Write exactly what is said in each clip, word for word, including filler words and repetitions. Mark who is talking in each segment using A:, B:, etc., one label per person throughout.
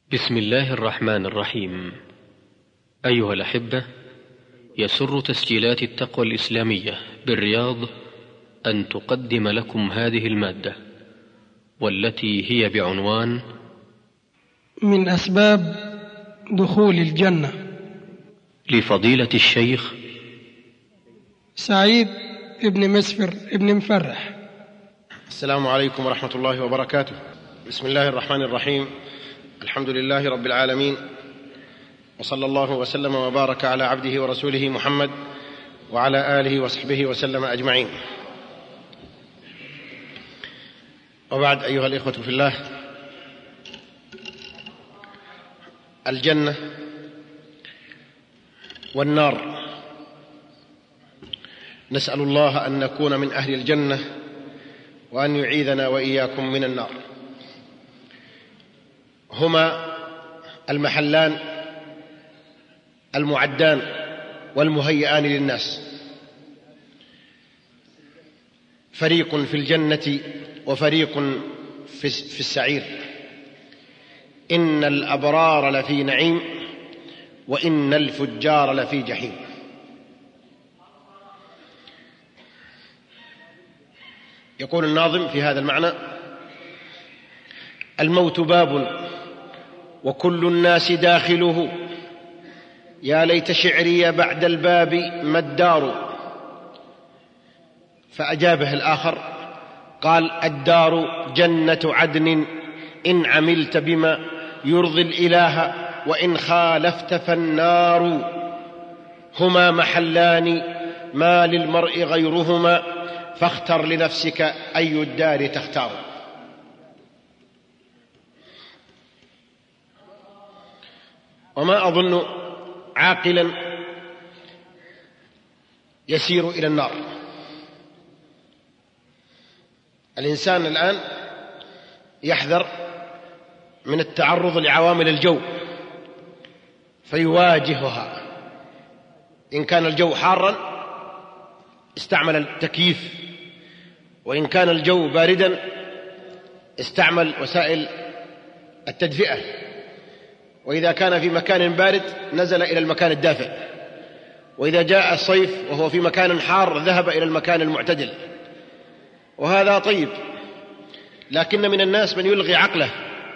A: بسم الله الرحمن الرحيم. أيها الأحبة، يسر تسجيلات التقوى الإسلامية بالرياض أن تقدم لكم هذه المادة، والتي هي بعنوان
B: من أسباب دخول الجنة،
A: لفضيلة الشيخ
B: سعيد ابن مسفر ابن مفرح.
C: السلام عليكم ورحمة الله وبركاته. بسم الله الرحمن الرحيم. الحمد لله رب العالمين، وصلى الله وسلم وبارك على عبده ورسوله محمد وعلى آله وصحبه وسلم أجمعين. وبعد، أيها الإخوة في الله، الجنة والنار، نسأل الله أن نكون من أهل الجنة وأن يعيذنا وإياكم من النار. هما المحلان المعدان والمهيئان للناس، فريق في الجنة وفريق في السعير. إن الأبرار لفي نعيم وإن الفجار لفي جحيم. يقول الناظم في هذا المعنى: الموت باب وكل الناس داخله، يا ليت شعري بعد الباب ما الدار. فأجابه الآخر قال: الدار جنة عدن إن عملت بما يرضي الإله وإن خالفت فالنار. هما محلان ما للمرء غيرهما، فاختر لنفسك أي الدار تختار. وما أظن عاقلا يسير إلى النار. الإنسان الآن يحذر من التعرض لعوامل الجو فيواجهها. إن كان الجو حارا استعمل التكييف، وإن كان الجو باردا استعمل وسائل التدفئة، وإذا كان في مكان بارد نزل إلى المكان الدافئ، وإذا جاء الصيف وهو في مكان حار ذهب إلى المكان المعتدل. وهذا طيب، لكن من الناس من يلغي عقله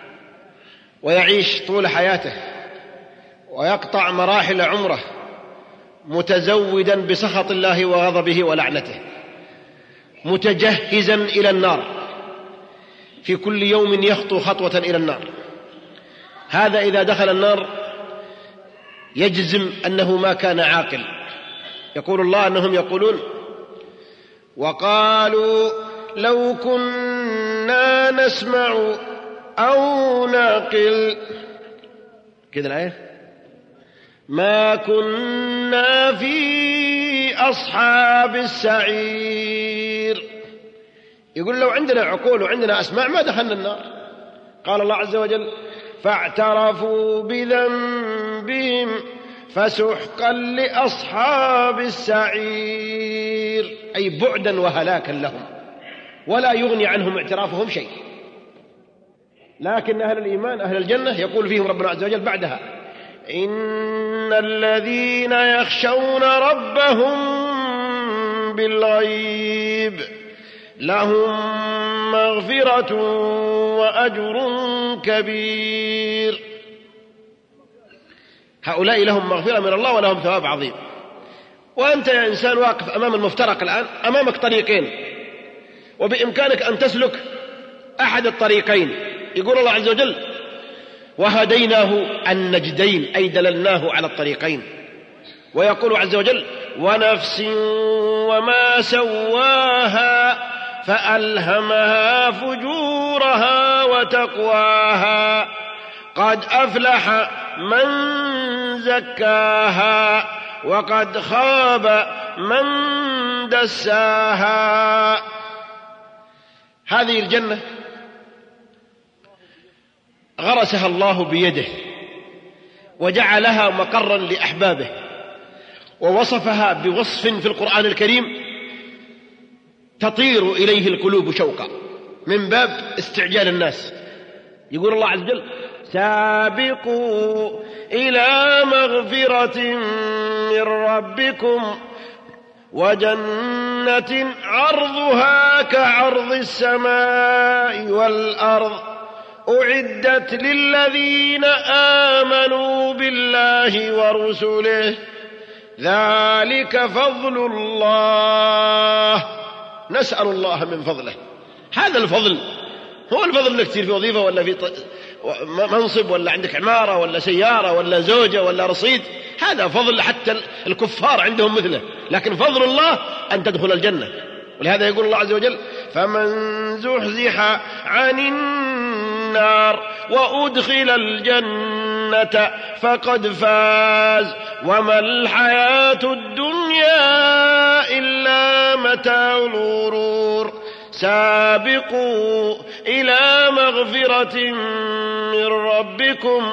C: ويعيش طول حياته ويقطع مراحل عمره متزودا بسخط الله وغضبه ولعنته، متجهزا إلى النار، في كل يوم يخطو خطوة إلى النار. هذا إذا دخل النار يجزم أنه ما كان عاقل. يقول الله أنهم يقولون: وقالوا لو كنا نسمع أو نعقل، كذا الآية، ما كنا في أصحاب السعير. يقول لو عندنا عقول وعندنا أسماع ما دخلنا النار. قال الله عز وجل: فاعترفوا بذنبهم فسحقا لأصحاب السعير، أي بعدا وهلاكا لهم، ولا يغني عنهم اعترافهم شيء. لكن أهل الإيمان أهل الجنة يقول فيهم ربنا عز وجل بعدها: إن الذين يخشون ربهم بالغيب لهم مغفرة وأجر كبير. هؤلاء لهم مغفرة من الله ولهم ثواب عظيم. وأنت يا إنسان واقف أمام المفترق الآن، أمامك طريقين وبإمكانك أن تسلك أحد الطريقين. يقول الله عز وجل: وهديناه النجدين، أي دللناه على الطريقين. ويقول عز وجل: ونفس وما سواها فألهمها فجورها وتقواها، قد أفلح من زكاها وقد خاب من دساها. هذه الجنة غرسها الله بيده وجعلها مقرا لأحبابه، ووصفها بوصف في القرآن الكريم تطير إليه القلوب شوقا من باب استعجال الناس. يقول الله عز وجل: سابقوا إلى مغفرة من ربكم وجنة عرضها كعرض السماء والأرض أعدت للذين آمنوا بالله ورسله ذلك فضل الله. نسأل الله من فضله. هذا الفضل هو الفضل انك تصير في وظيفة ولا في منصب ولا عندك عمارة ولا سيارة ولا زوجة ولا رصيد، هذا فضل حتى الكفار عندهم مثله، لكن فضل الله أن تدخل الجنة. ولهذا يقول الله عز وجل فمن زحزح عن النار وأدخل الجنة فقد فاز وما الحياة الدنيا إلا متاع الغرور. سابقوا إلى مغفرة من ربكم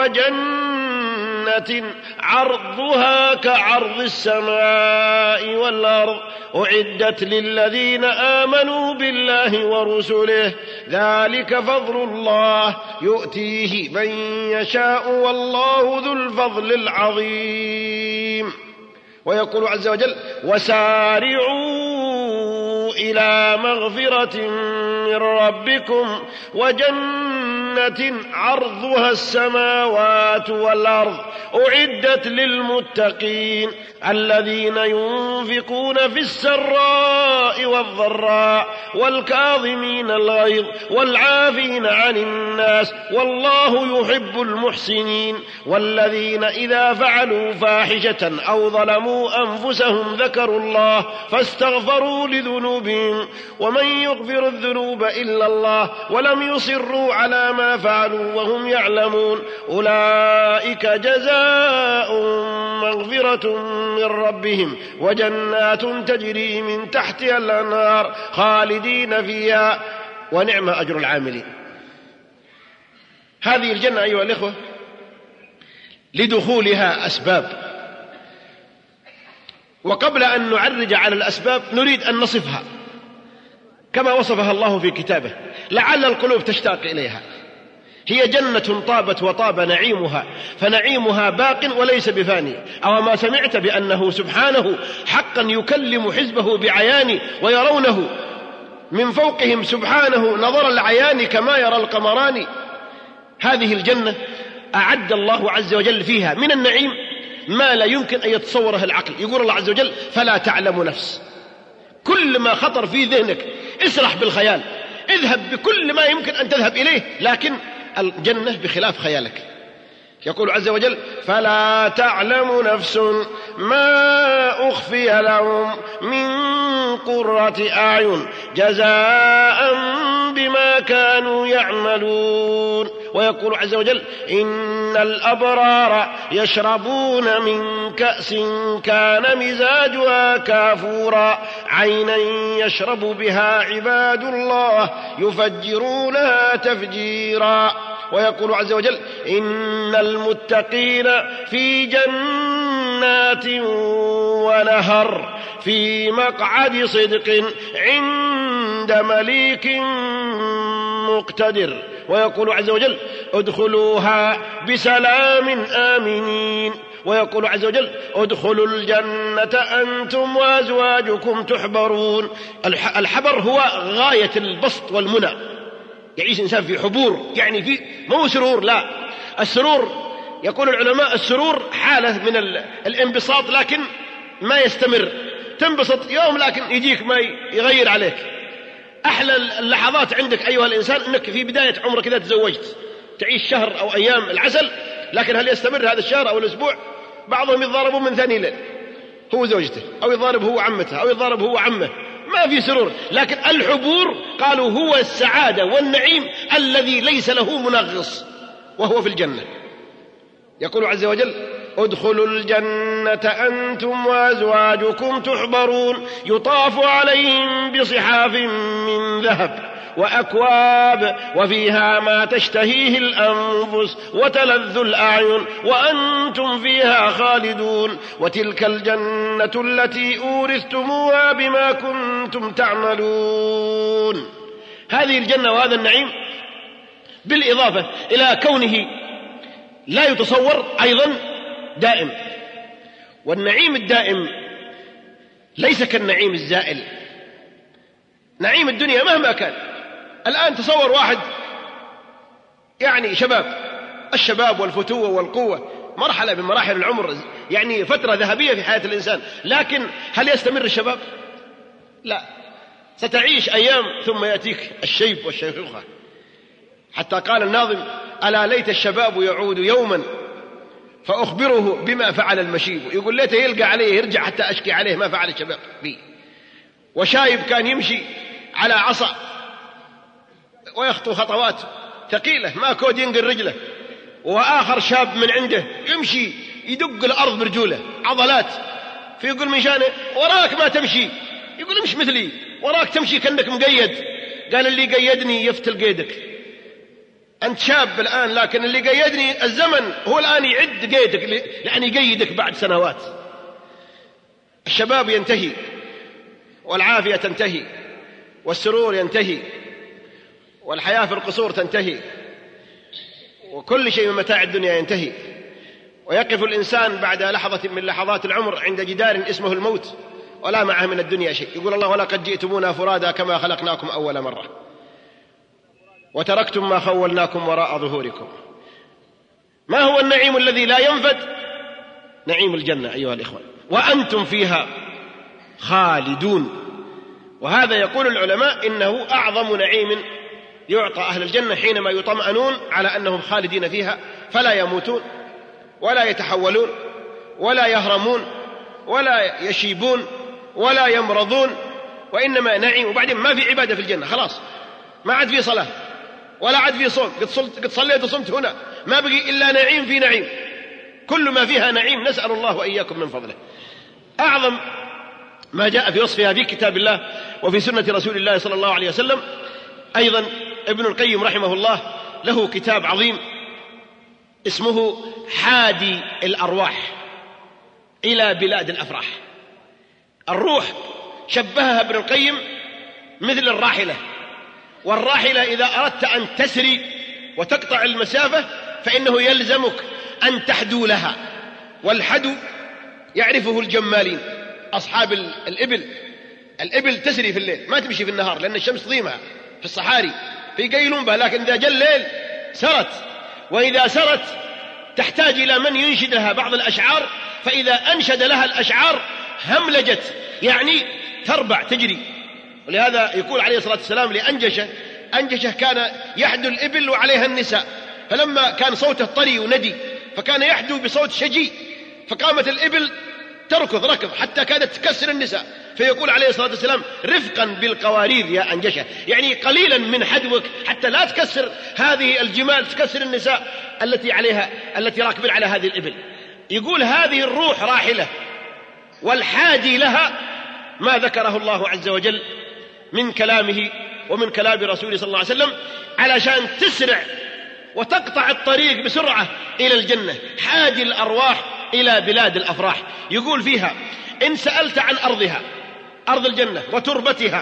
C: وجنة عرضها كعرض السماء والأرض أعدت للذين آمنوا بالله ورسله ذلك فضل الله يؤتيه من يشاء والله ذو الفضل العظيم. ويقول عز وجل وسارعوا إلى مغفرة من ربكم وجنة عرضها السماوات والأرض أعدت للمتقين الذين ينفقون في السراء والضراء والكاظمين الغيظ والعافين عن الناس والله يحب المحسنين والذين إذا فعلوا فاحشة أو ظلموا أنفسهم ذكروا الله فاستغفروا لذنوبهم ومن يغفر الذنوب إلا الله ولم يصروا على ما فعلوا وهم يعلمون أولئك جزاؤهم مغفرة من ربهم وجنات تجري من تحتها الأنهار خالدين فيها ونعم أجر العاملين. هذه الجنة أيها الإخوة لدخولها أسباب، وقبل أن نعرج على الأسباب نريد أن نصفها كما وصفها الله في كتابه لعل القلوب تشتاق إليها. هي جنة طابت وطاب نعيمها فنعيمها باق وليس بفاني. أو ما سمعت بأنه سبحانه حقا يكلم حزبه بعيان ويرونه من فوقهم سبحانه نظر العيان كما يرى القمران. هذه الجنة أعد الله عز وجل فيها من النعيم ما لا يمكن أن يتصوره العقل. يقول الله عز وجل فلا تعلم نفس، كل ما خطر في ذهنك اسرح بالخيال، اذهب بكل ما يمكن أن تذهب إليه، لكن الجنة بخلاف خيالك. يقول عز وجل فلا تعلم نفس ما أخفي لهم من قرة أعين جزاء بما كانوا يعملون. ويقول عز وجل إن الأبرار يشربون من كأس كان مزاجها كافورا عينا يشرب بها عباد الله يفجرونها تفجيرا. ويقول عز وجل إن المتقين في جنات ونهر في مقعد صدق عند مليك مقتدر. ويقول عز وجل ادخلوها بسلام آمنين. ويقول عز وجل ادخلوا الجنة أنتم وأزواجكم تحبرون. الحبر هو غاية البسط والمنى، يعيش إنسان في حبور، يعني في مو سرور، لا، السرور يقول العلماء السرور حالة من الانبساط لكن ما يستمر، تنبسط يوم لكن يجيك ما يغير عليك. أحلى اللحظات عندك أيها الإنسان أنك في بداية عمرك إذا تزوجت تعيش شهر أو أيام العسل، لكن هل يستمر هذا الشهر أو الأسبوع؟ بعضهم يتضاربون من ثاني ليل هو زوجته، أو يضارب هو عمته، أو يضارب هو عمه، ما في سرور. لكن الحبور قالوا هو السعادة والنعيم الذي ليس له منغص، وهو في الجنة. يقول عز وجل ادخلوا الجنة أنتم وأزواجكم تحبرون يطاف عليهم بصحاف من ذهب وأكواب وفيها ما تشتهيه الأنفس وتلذ الأعين وأنتم فيها خالدون وتلك الجنة التي أورثتموها بما كنتم تعملون. هذه الجنة وهذا النعيم بالإضافة إلى كونه لا يتصور أيضا دائم. والنعيم الدائم ليس كالنعيم الزائل. نعيم الدنيا مهما كان، الآن تصور واحد يعني شباب، الشباب والفتوة والقوة مرحلة من مراحل العمر، يعني فترة ذهبية في حياة الإنسان، لكن هل يستمر الشباب؟ لا، ستعيش أيام ثم يأتيك الشيب والشيخوخة. حتى قال الناظم: ألا ليت الشباب يعود يوما فأخبره بما فعل المشيب. يقول ليته يلقى عليه يرجع حتى أشكي عليه ما فعل الشباب بي. وشايب كان يمشي على عصا ويخطو خطوات ثقيلة ما كود ينقل رجله، وآخر شاب من عنده يمشي يدق الأرض برجوله عضلات، فيقول من شانه: وراك ما تمشي. يقول: مش مثلي، وراك تمشي كأنك مقيد. قال: اللي قيدني يفتل قيدك. أنت شاب الآن، لكن اللي قيدني الزمن هو الآن يعد قيدك، يعني يقيدك بعد سنوات. الشباب ينتهي، والعافية تنتهي، والسرور ينتهي، والحياة في القصور تنتهي، وكل شيء من متاع الدنيا ينتهي، ويقف الإنسان بعد لحظة من لحظات العمر عند جدار اسمه الموت ولا معه من الدنيا شيء. يقول الله: ولقد جئتمونا فرادا كما خلقناكم أول مرة وتركتم ما خولناكم وراء ظهوركم. ما هو النعيم الذي لا ينفد؟ نعيم الجنة أيها الإخوة، وأنتم فيها خالدون. وهذا يقول العلماء إنه أعظم نعيم يعطى أهل الجنة حينما يطمئنون على أنهم خالدين فيها، فلا يموتون ولا يتحولون ولا يهرمون ولا يشيبون ولا يمرضون، وإنما نعيم. وبعدين ما في عبادة في الجنة، خلاص ما عاد في صلاة ولا عاد في صوم، قد صليت وصمت هنا، ما بقي إلا نعيم في نعيم، كل ما فيها نعيم، نسأل الله وإياكم من فضله. أعظم ما جاء في وصفها في كتاب الله وفي سنة رسول الله صلى الله عليه وسلم أيضا ابن القيم رحمه الله له كتاب عظيم اسمه حادي الأرواح إلى بلاد الأفراح. الروح شبهها ابن القيم مثل الراحلة، والراحلة إذا أردت أن تسري وتقطع المسافة فإنه يلزمك أن تحدو لها، والحدو يعرفه الجمالين أصحاب الإبل. الإبل تسري في الليل ما تمشي في النهار لأن الشمس ضيمها في الصحاري فيقيلون بها، لكن إذا جاء الليل سرت، وإذا سرت تحتاج إلى من ينشد لها بعض الأشعار، فإذا أنشد لها الأشعار هملجت، يعني تربع تجري. ولهذا يقول عليه الصلاة والسلام لأنجشة، أنجشة كان يحدو الإبل وعليها النساء، فلما كان صوته طري وندي فكان يحدو بصوت شجي، فقامت الإبل تركض ركض حتى كادت تكسر النساء، فيقول عليه الصلاة والسلام: رفقا بالقوارير يا أنجشة، يعني قليلا من حدوك حتى لا تكسر هذه الجمال، تكسر النساء التي عليها التي راكبين على هذه الإبل. يقول هذه الروح راحلة، والحادي لها ما ذكره الله عز وجل من كلامه ومن كلام رسوله صلى الله عليه وسلم علشان تسرع وتقطع الطريق بسرعة إلى الجنة. حادي الأرواح إلى بلاد الأفراح. يقول فيها: إن سألت عن أرضها، أرض الجنة وتربتها،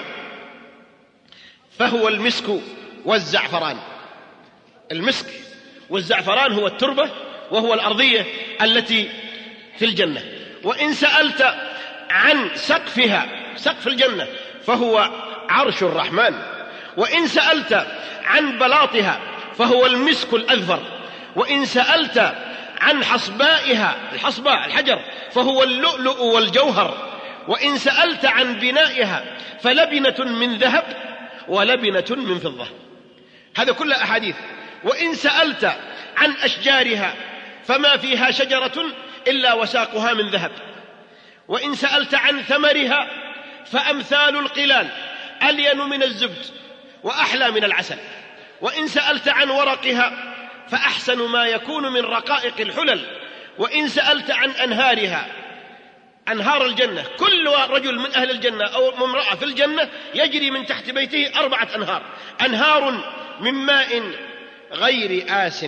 C: فهو المسك والزعفران. المسك والزعفران هو التربة وهو الأرضية التي في الجنة. وإن سألت عن سقفها، سقف الجنة، فهو عرش الرحمن. وإن سألت عن بلاطها فهو المسك الأذفر. وإن سألت عن حصبائها، الحصباء الحجر، فهو اللؤلؤ والجوهر. وإن سألت عن بنائها فلبنة من ذهب ولبنة من فضة. هذا كل أحاديث. وإن سألت عن أشجارها فما فيها شجرة إلا وساقها من ذهب. وإن سألت عن ثمرها فأمثال القلال ألين من الزبد وأحلى من العسل. وإن سألت عن ورقها فأحسن ما يكون من رقائق الحلل. وإن سألت عن أنهارها، أنهار الجنة، كل رجل من أهل الجنة أو امرأة في الجنة يجري من تحت بيته أربعة أنهار، أنهار من ماء غير آس.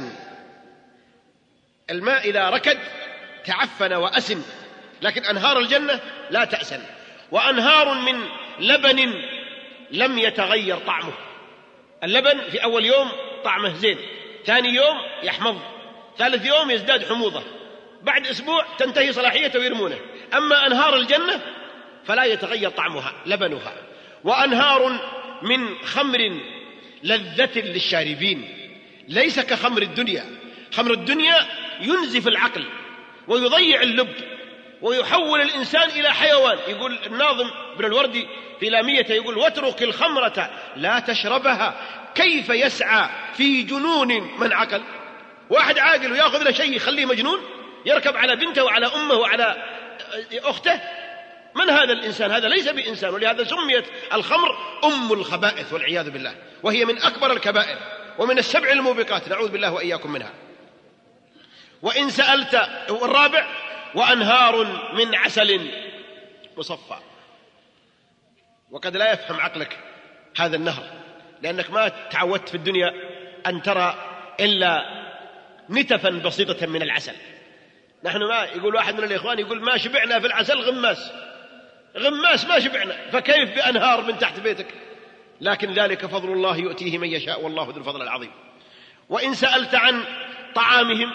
C: الماء إذا ركد تعفن وأسن، لكن أنهار الجنة لا تأسن. وأنهار من لبن لم يتغير طعمه. اللبن في أول يوم طعمه زين، ثاني يوم يحمض، ثالث يوم يزداد حموضة، بعد أسبوع تنتهي صلاحيته ويرمونه. أما أنهار الجنة فلا يتغير طعمها لبنها، وأنهار من خمر لذة للشاربين ليس كخمر الدنيا. خمر الدنيا ينزف العقل ويضيع اللب ويحول الإنسان إلى حيوان. يقول الناظم ابن الوردي في لاميته يقول: واترك الخمرة لا تشربها كيف يسعى في جنون من عقل. واحد عاقل ويأخذ له شيء يخليه مجنون، يركب على بنته وعلى أمه وعلى أخته. من هذا الإنسان؟ هذا ليس بإنسان. ولهذا سميت الخمر أم الخبائث والعياذ بالله، وهي من أكبر الكبائر ومن السبع الموبقات، نعوذ بالله وإياكم منها. وإن سألت، والرابع: وأنهار من عسل مصفى. وقد لا يفهم عقلك هذا النهر، لأنك ما تعودت في الدنيا أن ترى إلا نتفا بسيطة من العسل. نحن ما يقول واحد من الإخوان يقول: ما شبعنا في العسل غماس غماس ما شبعنا، فكيف بأنهار من تحت بيتك؟ لكن ذلك فضل الله يؤتيه من يشاء والله ذو الفضل العظيم. وإن سألت عن طعامهم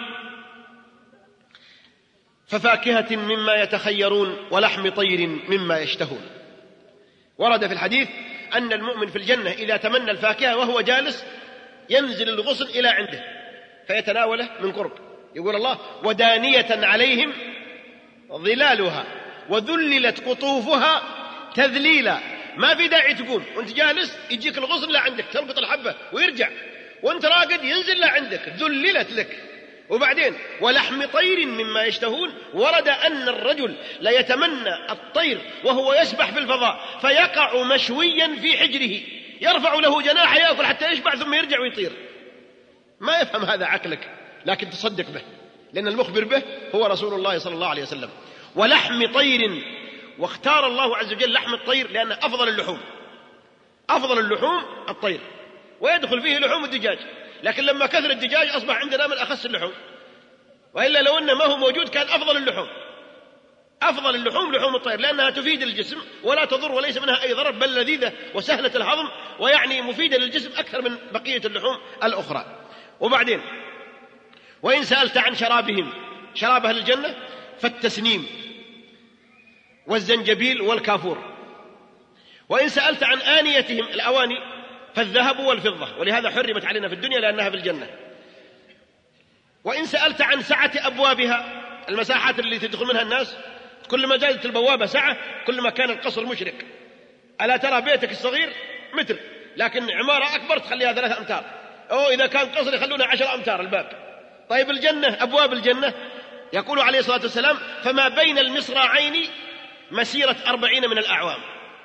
C: ففاكهة مما يتخيرون ولحم طير مما يشتهون. ورد في الحديث أن المؤمن في الجنة إذا تمنى الفاكهة وهو جالس ينزل الغصن إلى عنده فيتناوله من قرب. يقول الله: ودانية عليهم ظلالها وذللت قطوفها تذليلا. ما في داعي تقوم وانت جالس، يجيك الغصن لعندك تلقط الحبة ويرجع، وانت راقد ينزل لعندك، ذللت لك. وبعدين ولحم طير مما يشتهون. ورد أن الرجل لا يتمنى الطير وهو يسبح في الفضاء فيقع مشويا في حجره، يرفع له جناح يأكل حتى يشبع ثم يرجع ويطير. ما يفهم هذا عقلك، لكن تصدق به، لأن المخبر به هو رسول الله صلى الله عليه وسلم. ولحم طير، واختار الله عز وجل لحم الطير لأن أفضل اللحوم أفضل اللحوم الطير، ويدخل فيه لحوم الدجاج، لكن لما كثر الدجاج أصبح عندنا من أخس اللحوم، وإلا لو أنه ما هو موجود كان أفضل اللحوم أفضل اللحوم لحوم الطير، لأنها تفيد الجسم ولا تضر وليس منها أي ضرر، بل لذيذة وسهلة الهضم، ويعني مفيدة للجسم أكثر من بقية اللحوم الأخرى. وبعدين وإن سألت عن شرابهم، شراب أهل الجنة فالتسنيم والزنجبيل والكافور. وإن سألت عن آنيتهم، الأواني، فالذهب والفضة، ولهذا حرمت علينا في الدنيا لأنها في الجنة. وإن سألت عن سعة أبوابها، المساحات اللي تدخل منها الناس، كل ما زادت البوابة سعة كل ما كان القصر مشرق. ألا ترى بيتك الصغير متر، لكن عمارة أكبر تخليها ثلاثة أمتار، أو إذا كان قصر يخلونها عشر أمتار الباب. طيب الجنة، أبواب الجنة يقول عليه الصلاة والسلام: فما بين المصراعين مسيرة أربعين من الأعوام،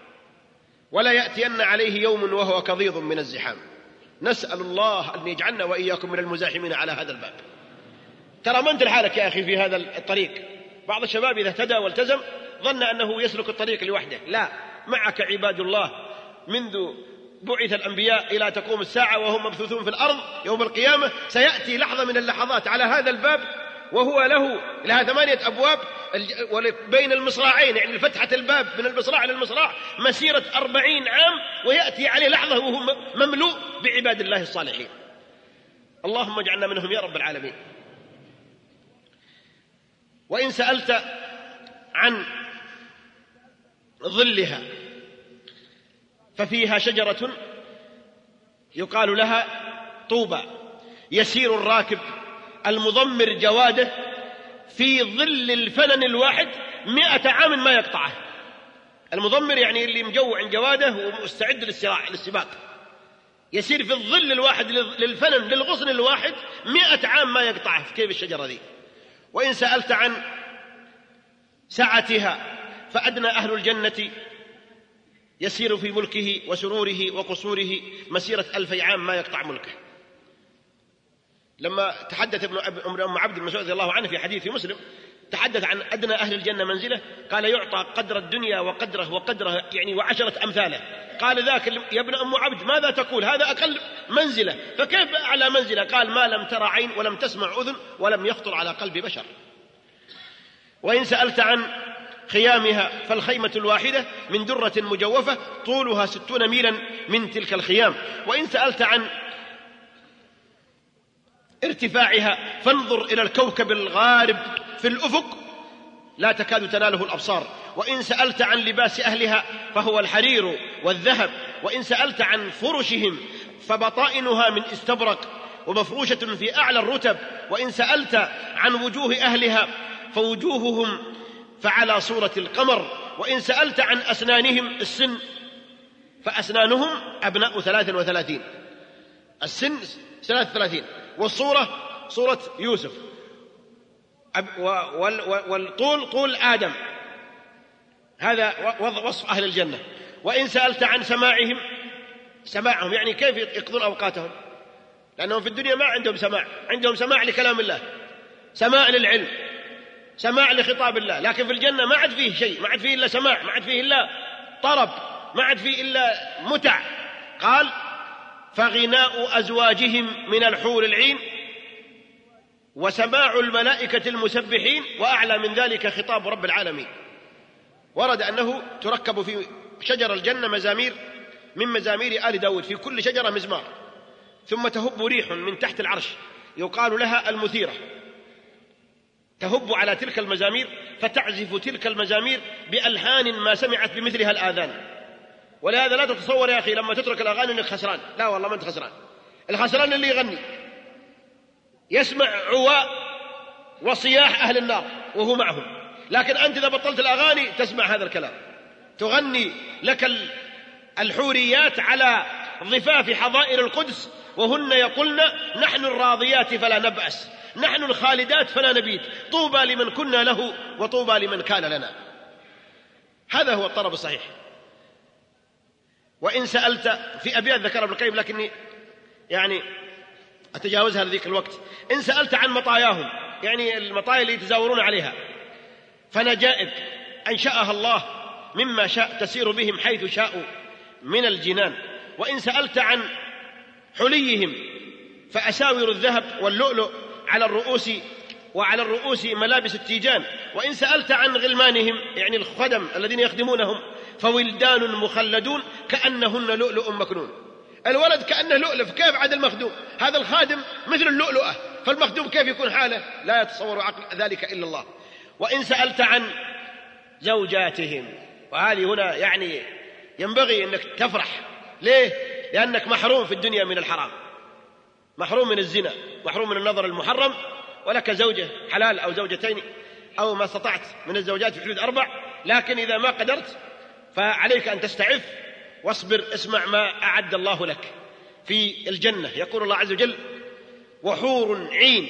C: ولا يأتين عليه يوم وهو كضيض من الزحام. نسأل الله أن يجعلنا وإياكم من المزاحمين على هذا الباب. ترى ما أنت لحالك يا أخي في هذا الطريق. بعض الشباب إذا اهتدى والتزم ظن أنه يسلك الطريق لوحده، لا، معك عباد الله منذ بعث الأنبياء إلى تقوم الساعة وهم مبثوثون في الأرض يوم القيامة. سيأتي لحظة من اللحظات على هذا الباب وهو له لها ثمانية أبواب بين المصراعين، يعني فتحة الباب من المصراع للمصراع مسيرة أربعين عام، ويأتي عليه لحظة وهو مملوء بعباد الله الصالحين. اللهم اجعلنا منهم يا رب العالمين. وإن سألت عن ظلها ففيها شجرة يقال لها طوبى، يسير الراكب المضمر جواده في ظل الفنن الواحد مئة عام ما يقطعه. المضمر يعني اللي مجوع جواده ومستعد للصراع للسباق، يسير في الظل الواحد للفنن للغصن الواحد مئة عام ما يقطعه. كيف الشجرة ذي؟ وإن سألت عن سعتها فأدنى أهل الجنة يسير في ملكه وسروره وقصوره مسيرة ألفي عام ما يقطع ملكه. لما تحدث ابن أم عبد المسعود رضي الله عنه في حديث في مسلم، تحدث عن أدنى أهل الجنة منزلة، قال: يعطى قدر الدنيا وقدره وقدره يعني وعشرة أمثاله. قال ذاك: يا ابن أم عبد ماذا تقول؟ هذا أقل منزلة، فكيف أعلى منزلة؟ قال: ما لم ترى عين ولم تسمع أذن ولم يخطر على قلب بشر. وإن سألت عن خيامها فالخيمة الواحدة من درة مجوفة طولها ستون ميلا من تلك الخيام. وإن سألت عن ارتفاعها فانظر إلى الكوكب الغارب في الأفق لا تكاد تناله الأبصار. وإن سألت عن لباس أهلها فهو الحرير والذهب. وإن سألت عن فرشهم فبطائنها من استبرق ومفروشة في أعلى الرتب. وإن سألت عن وجوه أهلها فوجوههم فعلى صورة القمر. وإن سألت عن أسنانهم السن فأسنانهم أبناء ثلاث وثلاثين، السن ثلاث وثلاثين، والصورة صورة يوسف، والطول طول آدم. هذا وصف أهل الجنة. وإن سألت عن سماعهم، سماعهم يعني كيف يقضون أوقاتهم، لأنهم في الدنيا ما عندهم سماع، عندهم سماع لكلام الله، سماع للعلم، سماع لخطاب الله. لكن في الجنة ما عاد فيه شيء، ما عاد فيه إلا سماع، ما عاد فيه إلا طرب، ما عاد فيه إلا متع. قال فغناء أزواجهم من الحور العين وسماع الملائكة المسبحين وأعلى من ذلك خطاب رب العالمين. ورد أنه تركب في شجر الجنة مزامير من مزامير آل داود، في كل شجرة مزمار، ثم تهب ريح من تحت العرش يقال لها المثيرة، تهب على تلك المزامير فتعزف تلك المزامير بألحان ما سمعت بمثلها الآذان. ولهذا لا تتصور يا أخي لما تترك الأغاني أنك خسران، لا والله ما أنت خسران. الخسران اللي يغني يسمع عواء وصياح أهل النار وهو معهم، لكن أنت إذا بطلت الأغاني تسمع هذا الكلام. تغني لك الحوريات على ضفاف حظائر القدس وهن يقولن نحن الراضيات فلا نبأس، نحن الخالدات فلا نبيت، طوبى لمن كنا له وطوبى لمن كان لنا. هذا هو الطرب الصحيح. وإن سألت في أبيات ذكر ابن القيم لكني يعني أتجاوزها لذيك الوقت. إن سألت عن مطاياهم، يعني المطايا اللي يتزاورون عليها، فنجائب أنشأها الله مما شاء تسير بهم حيث شاءوا من الجنان. وإن سألت عن حليهم فأساور الذهب واللؤلؤ على الرؤوس وعلى الرؤوس ملابس التيجان. وإن سألت عن غلمانهم يعني الخدم الذين يخدمونهم فولدان مخلدون كأنهن لؤلؤ مكنون. الولد كأنه لؤلؤ، كيف عاد المخدوم؟ هذا الخادم مثل اللؤلؤة، فالمخدوم كيف يكون حاله؟ لا يتصور عقل ذلك إلا الله. وإن سألت عن زوجاتهم، وهذه هنا يعني ينبغي أنك تفرح. ليه؟ لأنك محروم في الدنيا من الحرام، محروم من الزنا، محروم من النظر المحرم، ولك زوجة حلال أو زوجتين أو ما استطعت من الزوجات في حدود أربع. لكن إذا ما قدرت فعليك أن تستعف واصبر. اسمع ما أعد الله لك في الجنة. يقول الله عز وجل وحور عين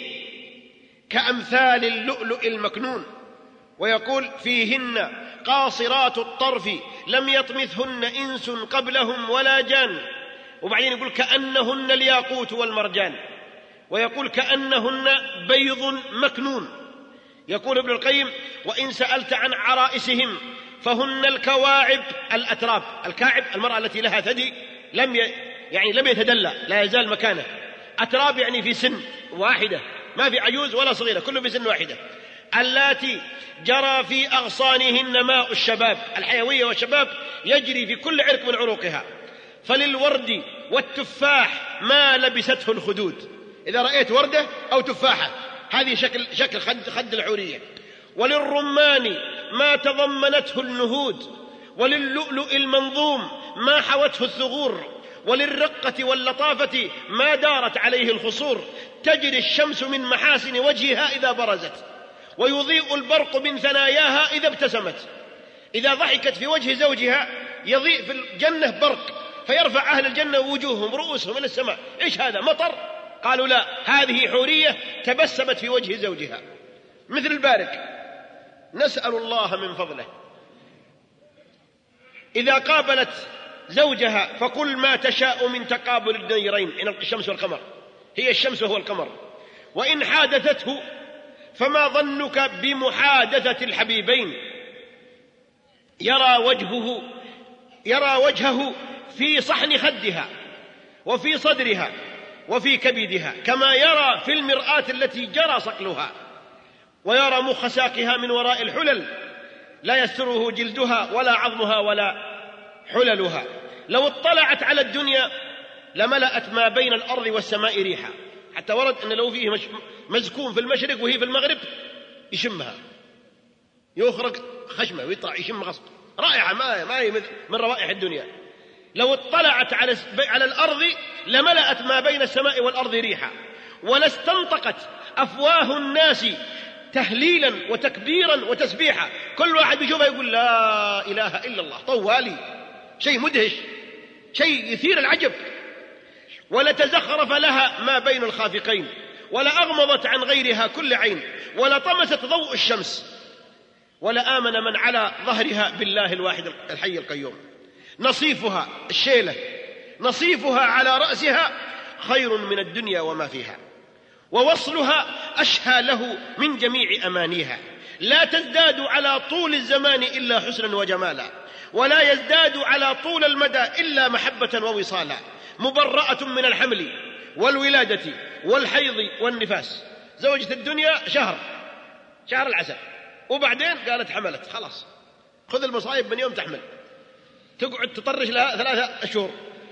C: كأمثال اللؤلؤ المكنون، ويقول فيهن قاصرات الطرف لم يطمثهن إنس قبلهم ولا جان. وبعدين يقول كأنهن الياقوت والمرجان، ويقول كأنهن بيض مكنون. يقول ابن القيم وإن سألت عن عرائسهم فهن الكواعب الأتراب. الكاعب المرأة التي لها ثدي لم ي... يعني لم يتدلى، لا يزال مكانه. أتراب يعني في سن واحدة، ما في عجوز ولا صغيرة، كله في سن واحدة. اللاتي جرى في أغصانهن ماء الشباب، الحيوية والشباب يجري في كل عرق من عروقها. فللورد والتفاح ما لبسته الخدود. إذا رأيت وردة أو تفاحة هذه شكل شكل خد, خد الحورية. وللرمان ما تضمنته النهود، وللؤلؤ المنظوم ما حوته الثغور، وللرقة واللطافة ما دارت عليه الخصور. تجري الشمس من محاسن وجهها إذا برزت، ويضيء البرق من ثناياها إذا ابتسمت. إذا ضحكت في وجه زوجها يضيء في الجنة برق، فيرفع أهل الجنة وجوههم رؤوسهم إلى السماء. إيش هذا؟ مطر؟ قالوا لا، هذه حورية تبسمت في وجه زوجها مثل البارق. نسأل الله من فضله. إذا قابلت زوجها فقل ما تشاء من تقابل النيرين، إن الشمس والقمر، هي الشمس وهو القمر. وإن حادثته فما ظنك بمحادثة الحبيبين. يرى وجهه يرى وجهه في صحن خدها وفي صدرها وفي كبدها، كما يرى في المرآة التي جرى صقلها. ويرى مخ ساقها من وراء الحلل، لا يستره جلدها ولا عظمها ولا حللها. لو اطلعت على الدنيا لملأت ما بين الأرض والسماء ريحا. حتى ورد أن لو فيه مزكون في المشرق وهي في المغرب يشمها، يخرج خشمه ويطلع يشم غصب. رائعة ما ما هي من روائح الدنيا. لو اطلعت على على الأرض لملأت ما بين السماء والأرض ريحا، ولاستنطقت أفواه الناس تهليلا وتكبيرا وتسبيحا. كل واحد بيشوفها يقول لا إله إلا الله، طوالي، شيء مدهش، شيء يثير العجب. ولتزخرف لها ما بين الخافقين، ولأغمضت عن غيرها كل عين، ولطمست ضوء الشمس، ولآمن من على ظهرها بالله الواحد الحي القيوم. نصيفها الشيلة، نصيفها على رأسها خير من الدنيا وما فيها، ووصلها أشهى له من جميع أمانيها. لا تزداد على طول الزمان إلا حسنا وجمالا، ولا يزداد على طول المدى إلا محبة ووصالا. مبرأة من الحمل والولادة والحيض والنفاس. زوجة الدنيا شهر شهر العسل، وبعدين قالت حملت، خلاص خذ المصايب من يوم تحمل، تقعد تطرش لها ثلاثة أشهر،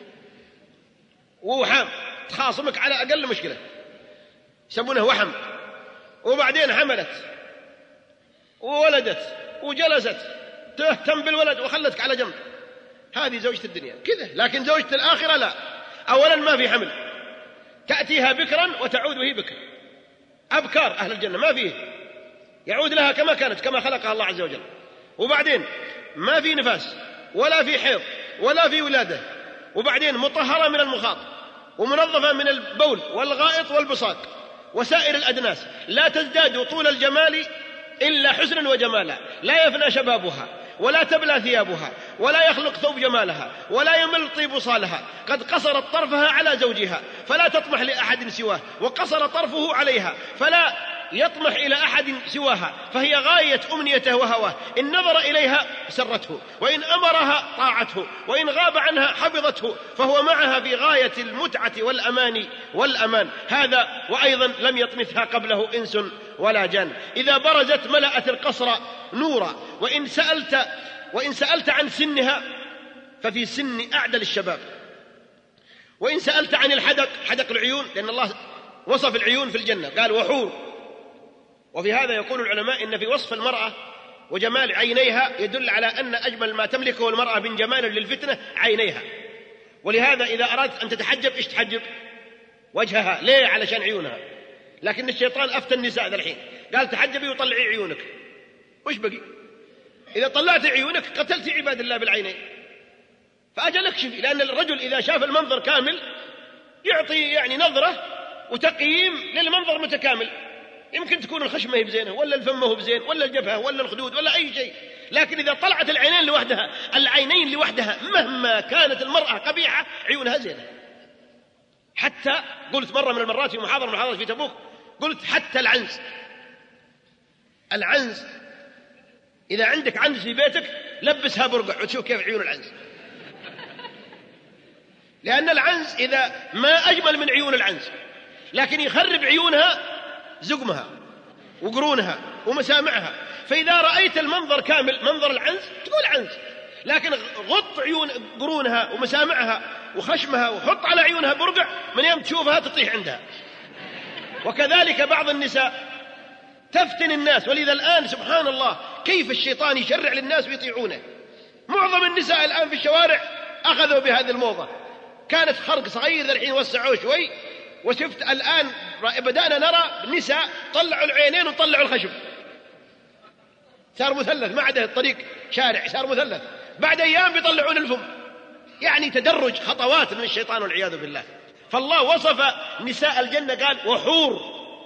C: ووحام تخاصمك على أقل مشكلة يسمونه وحم، وبعدين حملت وولدت وجلست تهتم بالولد وخلتك على جنب. هذه زوجة الدنيا كذا. لكن زوجة الآخرة لا، أولا ما في حمل، تأتيها بكرا وتعود وهي بكر. أبكار أهل الجنة ما فيه، يعود لها كما كانت كما خلقها الله عز وجل. وبعدين ما في نفاس ولا في حيض ولا في ولادة، وبعدين مطهرة من المخاط ومنظفة من البول والغائط والبصاق وسائر الأدناس. لا تزداد طول الجمال إلا حسنا وجمالا. لا يفنى شبابها ولا تبلى ثيابها ولا يخلق ثوب جمالها ولا يمل طيب صالها. قد قصرت طرفها على زوجها فلا تطمح لأحد سواه، وقصر طرفه عليها فلا يطمح إلى أحد سواها، فهي غاية أمنيته وهواه. إن نظر إليها سرته، وإن أمرها طاعته، وإن غاب عنها حفظته، فهو معها في غاية المتعة والأمان والأمان. هذا وأيضا لم يطمثها قبله إنس ولا جان. إذا برزت ملأت القصر نورا. وإن سألت وإن سألت عن سنها ففي سن أعدل الشباب. وإن سألت عن الحدق، حدق العيون، لأن الله وصف العيون في الجنة قال وحور. وفي هذا يقول العلماء إن في وصف المرأة وجمال عينيها يدل على أن أجمل ما تملكه المرأة من جمال للفتنة عينيها. ولهذا إذا أردت أن تتحجب إيش تحجب؟ وجهها. ليه؟ علشان عيونها. لكن الشيطان أفتى النساء ذا الحين قال تحجبي وطلعي عيونك. وش بقي؟ إذا طلعت عيونك قتلت عباد الله بالعينين. فأجل اكشفي، لأن الرجل إذا شاف المنظر كامل يعطي يعني نظرة وتقييم للمنظر متكامل. يمكن تكون الخشمة بزينة ولا الفم بزين ولا الجبهة ولا الخدود ولا أي شيء، لكن إذا طلعت العينين لوحدها، العينين لوحدها مهما كانت المرأة قبيحة عيونها زينة. حتى قلت مرة من المرات في محاضرة من المحاضرات في تبوك، قلت حتى العنز العنز إذا عندك عنز في بيتك لبسها برقع وتشوف كيف عيون العنز. لأن العنز إذا ما أجمل من عيون العنز، لكن يخرب عيونها زقمها وقرونها ومسامعها. فإذا رأيت المنظر كامل منظر العنز تقول عنز، لكن غط عيون قرونها ومسامعها وخشمها وحط على عيونها برقع، من يوم تشوفها تطيح عندها. وكذلك بعض النساء تفتن الناس. ولذا الآن سبحان الله كيف الشيطان يشرع للناس ويطيعونه. معظم النساء الآن في الشوارع أخذوا بهذه الموضة. كانت خرق صغير الحين وسعوه شوي، وشفت الآن بدأنا نرى نساء طلعوا العينين وطلعوا الخشب، صار مثلث، ما عدا الطريق شارع صار مثلث. بعد أيام بيطلعون الفم. يعني تدرج خطوات من الشيطان والعياذ بالله. فالله وصف نساء الجنة قال وحور،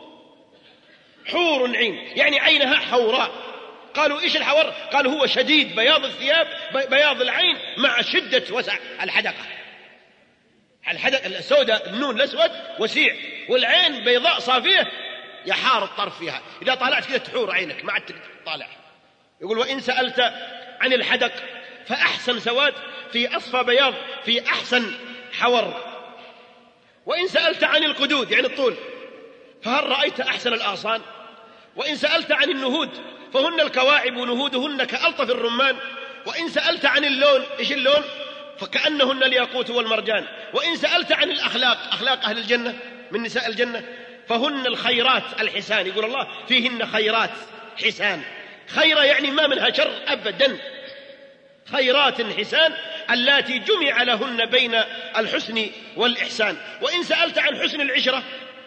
C: حور عين، يعني عينها حوراء. قالوا إيش الحور؟ قالوا هو شديد بياض الثياب بياض العين مع شدة وسع الحدقة. الحدقة السوداء النون الأسود وسيع، والعين بيضاء صافية يحار الطرف فيها. إذا طالعت كذا تحور عينك ما عاد تطالع. يقول وإن سألت عن الحدق فأحسن سواد في أصفى بياض في أحسن حور. وإن سألت عن القدود يعني الطول فهل رأيت أحسن الأغصان. وإن سألت عن النهود فهن الكواعب نهودهن كألطف الرمان. وإن سألت عن اللون إيش اللون؟ فكأنهن الياقوت والمرجان. وإن سألت عن الأخلاق، أخلاق أهل الجنة من نساء الجنة؟ فهن الخيرات الحسان. يقول الله فيهن خيرات حسان. خيرة يعني ما منها شر أبدا. خيرات حسان اللاتي جمع لهن بين الحسن والإحسان. وإن سألت عن حسن العشرة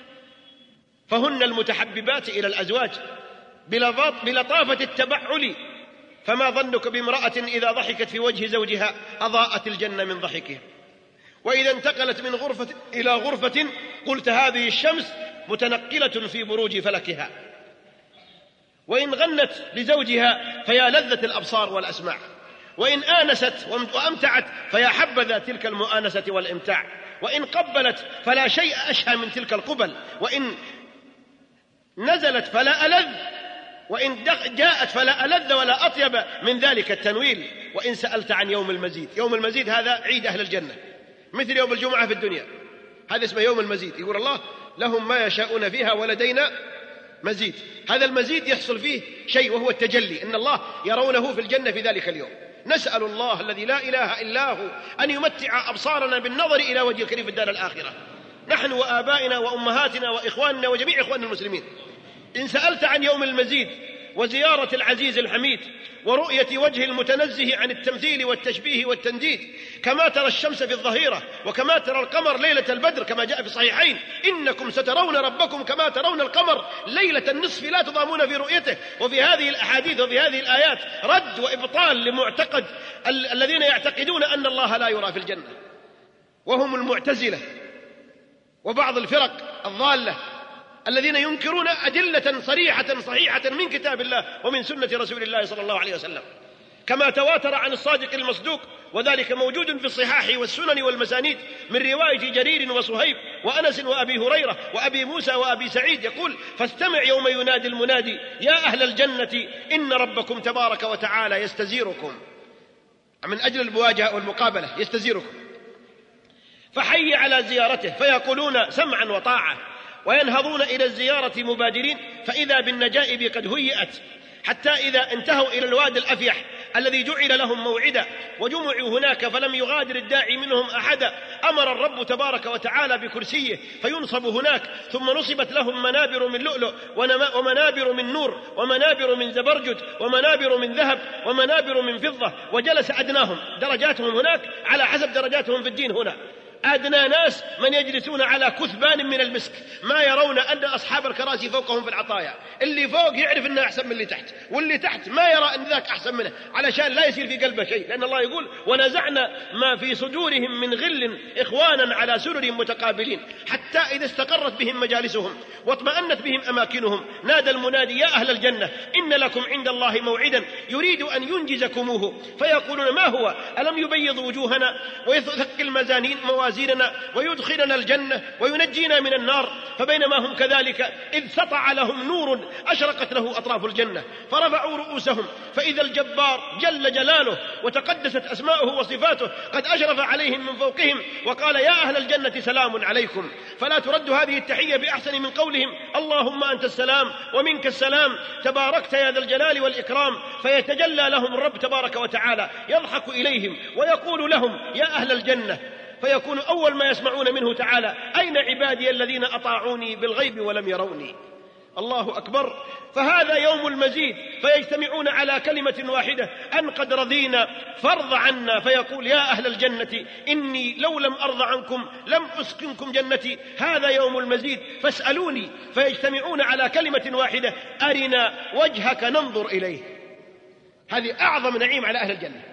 C: فهن المتحببات إلى الأزواج بلطافة التبعل. فما ظنك بامرأة إذا ضحكت في وجه زوجها أضاءت الجنة من ضحكها، وإذا انتقلت من غرفة إلى غرفة قلت هذه الشمس متنقلة في بروج فلكها. وإن غنت لزوجها فيا لذة الأبصار والأسماع، وإن آنست وأمتعت فيا حبذا تلك المؤانسة والإمتاع، وإن قبلت فلا شيء أشهى من تلك القبل، وإن نزلت فلا ألذ، وإن جاءت فلا ألذ ولا أطيب من ذلك التنويل. وإن سألت عن يوم المزيد، يوم المزيد هذا عيد أهل الجنة مثل يوم الجمعة في الدنيا، هذا اسمه يوم المزيد. يقول الله لهم ما يشاءون فيها ولدينا مزيد. هذا المزيد يحصل فيه شيء وهو التجلي، إن الله يرونه في الجنة في ذلك اليوم. نسأل الله الذي لا إله إلا هو أن يمتع أبصارنا بالنظر إلى وجه الكريم في الدار الآخرة، نحن وآبائنا وأمهاتنا وإخواننا وجميع إخوان المسلمين. إن سألت عن يوم المزيد وزيارة العزيز الحميد ورؤية وجه المتنزه عن التمثيل والتشبيه والتنديد، كما ترى الشمس في الظهيرة وكما ترى القمر ليلة البدر كما جاء في الصحيحين إنكم سترون ربكم كما ترون القمر ليلة النصف لا تضامون في رؤيته. وفي هذه الأحاديث وفي هذه الآيات رد وإبطال لمعتقد ال- الذين يعتقدون أن الله لا يرى في الجنة، وهم المعتزلة وبعض الفرق الضالة الذين ينكرون أدلة صريحة صحيحة من كتاب الله ومن سنة رسول الله صلى الله عليه وسلم، كما تواتر عن الصادق المصدوق، وذلك موجود في الصحاح والسنن والمسانيد من رواية جرير وصهيب وأنس وأبي هريرة وأبي موسى وأبي سعيد يقول فاستمع يوم ينادي المنادي يا أهل الجنة إن ربكم تبارك وتعالى يستزيركم، من أجل المواجهة والمقابلة يستزيركم، فحي على زيارته فيقولون سمعا وطاعة، وينهضون إلى الزيارة مبادرين فإذا بالنجائب قد هيئت، حتى إذا انتهوا إلى الوادي الأفيح الذي جعل لهم موعدا وجمعوا هناك فلم يغادر الداعي منهم أحدا، أمر الرب تبارك وتعالى بكرسيه فينصب هناك، ثم نصبت لهم منابر من لؤلؤ ومنابر من نور ومنابر من زبرجد ومنابر من ذهب ومنابر من فضة، وجلس أدناهم درجاتهم هناك على حسب درجاتهم في الدين هنا. أدنى ناس من يجلسون على كثبان من المسك، ما يرون أن أصحاب الكراسي فوقهم في العطايا، اللي فوق يعرف أنه أحسن من اللي تحت، واللي تحت ما يرى أن ذاك أحسن منه، علشان لا يصير في قلبه شيء، لأن الله يقول ونزعنا ما في صدورهم من غل إخوانا على سرر متقابلين، حتى إذا استقرت بهم مجالسهم واطمأنت بهم أماكنهم نادى المنادي يا أهل الجنة إن لكم عند الله موعدا يريد أن ينجزكموه، فيقولون ما هو ألم يبيض وجوهنا ويثقل مزانين موازين زيننا ويدخلنا الجنة وينجينا من النار. فبينما هم كذلك إذ سطع لهم نور أشرقت له أطراف الجنة فرفعوا رؤوسهم فإذا الجبار جل جلاله وتقدست أسماؤه وصفاته قد أشرف عليهم من فوقهم وقال يا أهل الجنة سلام عليكم. فلا ترد هذه التحية بأحسن من قولهم اللهم أنت السلام ومنك السلام تباركت يا ذا الجلال والإكرام. فيتجلى لهم الرب تبارك وتعالى يضحك إليهم ويقول لهم يا أهل الجنة، فيكون أول ما يسمعون منه تعالى أين عبادي الذين أطاعوني بالغيب ولم يروني. الله أكبر. فهذا يوم المزيد، فيجتمعون على كلمة واحدة أن قد رضينا فارض عنا، فيقول يا أهل الجنة إني لو لم أرض عنكم لم أسكنكم جنتي، هذا يوم المزيد فاسألوني. فيجتمعون على كلمة واحدة أرنا وجهك ننظر إليه. هذه أعظم نعيم على أهل الجنة،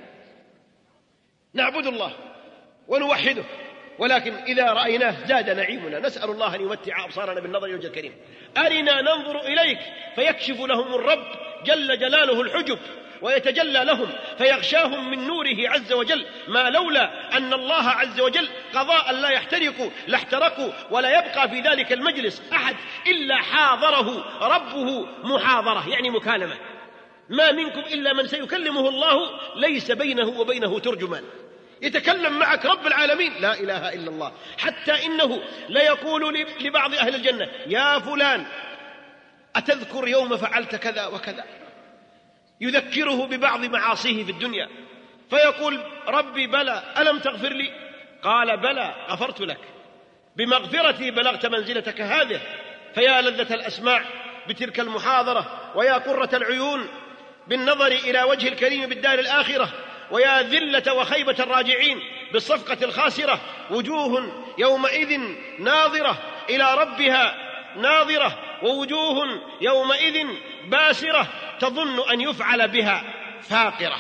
C: نعبد الله ونوحده، ولكن إذا رأيناه زاد نعيمنا. نسأل الله أن يمتع أبصارنا بالنظر إلى وجه الكريم. أرنا ننظر إليك فيكشف لهم الرب جل جلاله الحجب ويتجلى لهم فيغشاهم من نوره عز وجل، ما لولا أن الله عز وجل قضاء لا يحترقوا لاحترقوا، ولا يبقى في ذلك المجلس أحد إلا حاضره ربه محاضرة، يعني مكالمة. ما منكم إلا من سيكلمه الله ليس بينه وبينه ترجمان، يتكلم معك رب العالمين لا إله إلا الله. حتى إنه ليقول لبعض أهل الجنة يا فلان أتذكر يوم فعلت كذا وكذا، يذكره ببعض معاصيه في الدنيا، فيقول ربي بلى ألم تغفر لي؟ قال بلى غفرت لك. بمغفرتي بلغت منزلتك هذه، فيا لذة الأسماع بتلك المحاضرة، ويا قرة العيون بالنظر إلى وجه الكريم بالدار الآخرة، ويا ذلة وخيبة الراجعين بالصفقة الخاسرة. وجوه يومئذ ناظرة إلى ربها ناظرة، ووجوه يومئذ باسرة تظن أن يفعل بها فاقرة.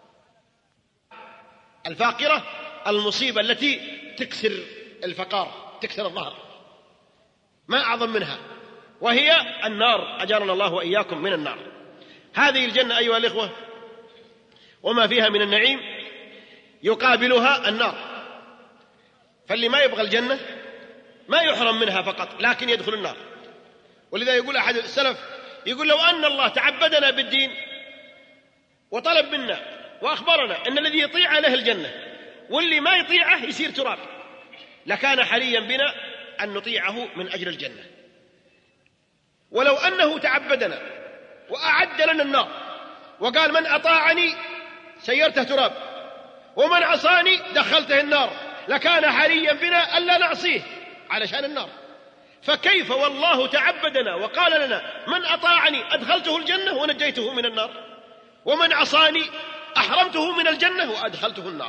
C: الفاقرة المصيبة التي تكسر الفقار، تكسر الظهر، ما أعظم منها، وهي النار، أجارنا الله وإياكم من النار. هذه الجنة أيها الإخوة وما فيها من النعيم يقابلها النار، فاللي ما يبغى الجنة ما يحرم منها فقط لكن يدخل النار. ولذا يقول أحد السلف، يقول لو أن الله تعبدنا بالدين وطلب منا وأخبرنا أن الذي يطيع له الجنة واللي ما يطيعه يصير تراب، لكان حريا بنا أن نطيعه من أجل الجنة. ولو أنه تعبدنا وأعد لنا النار وقال من أطاعني سيرته تراب ومن عصاني دخلته النار، لكان حريا بنا ألا نعصيه علشان النار. فكيف والله تعبدنا وقال لنا من أطاعني أدخلته الجنة ونجيته من النار، ومن عصاني أحرمته من الجنة وأدخلته النار.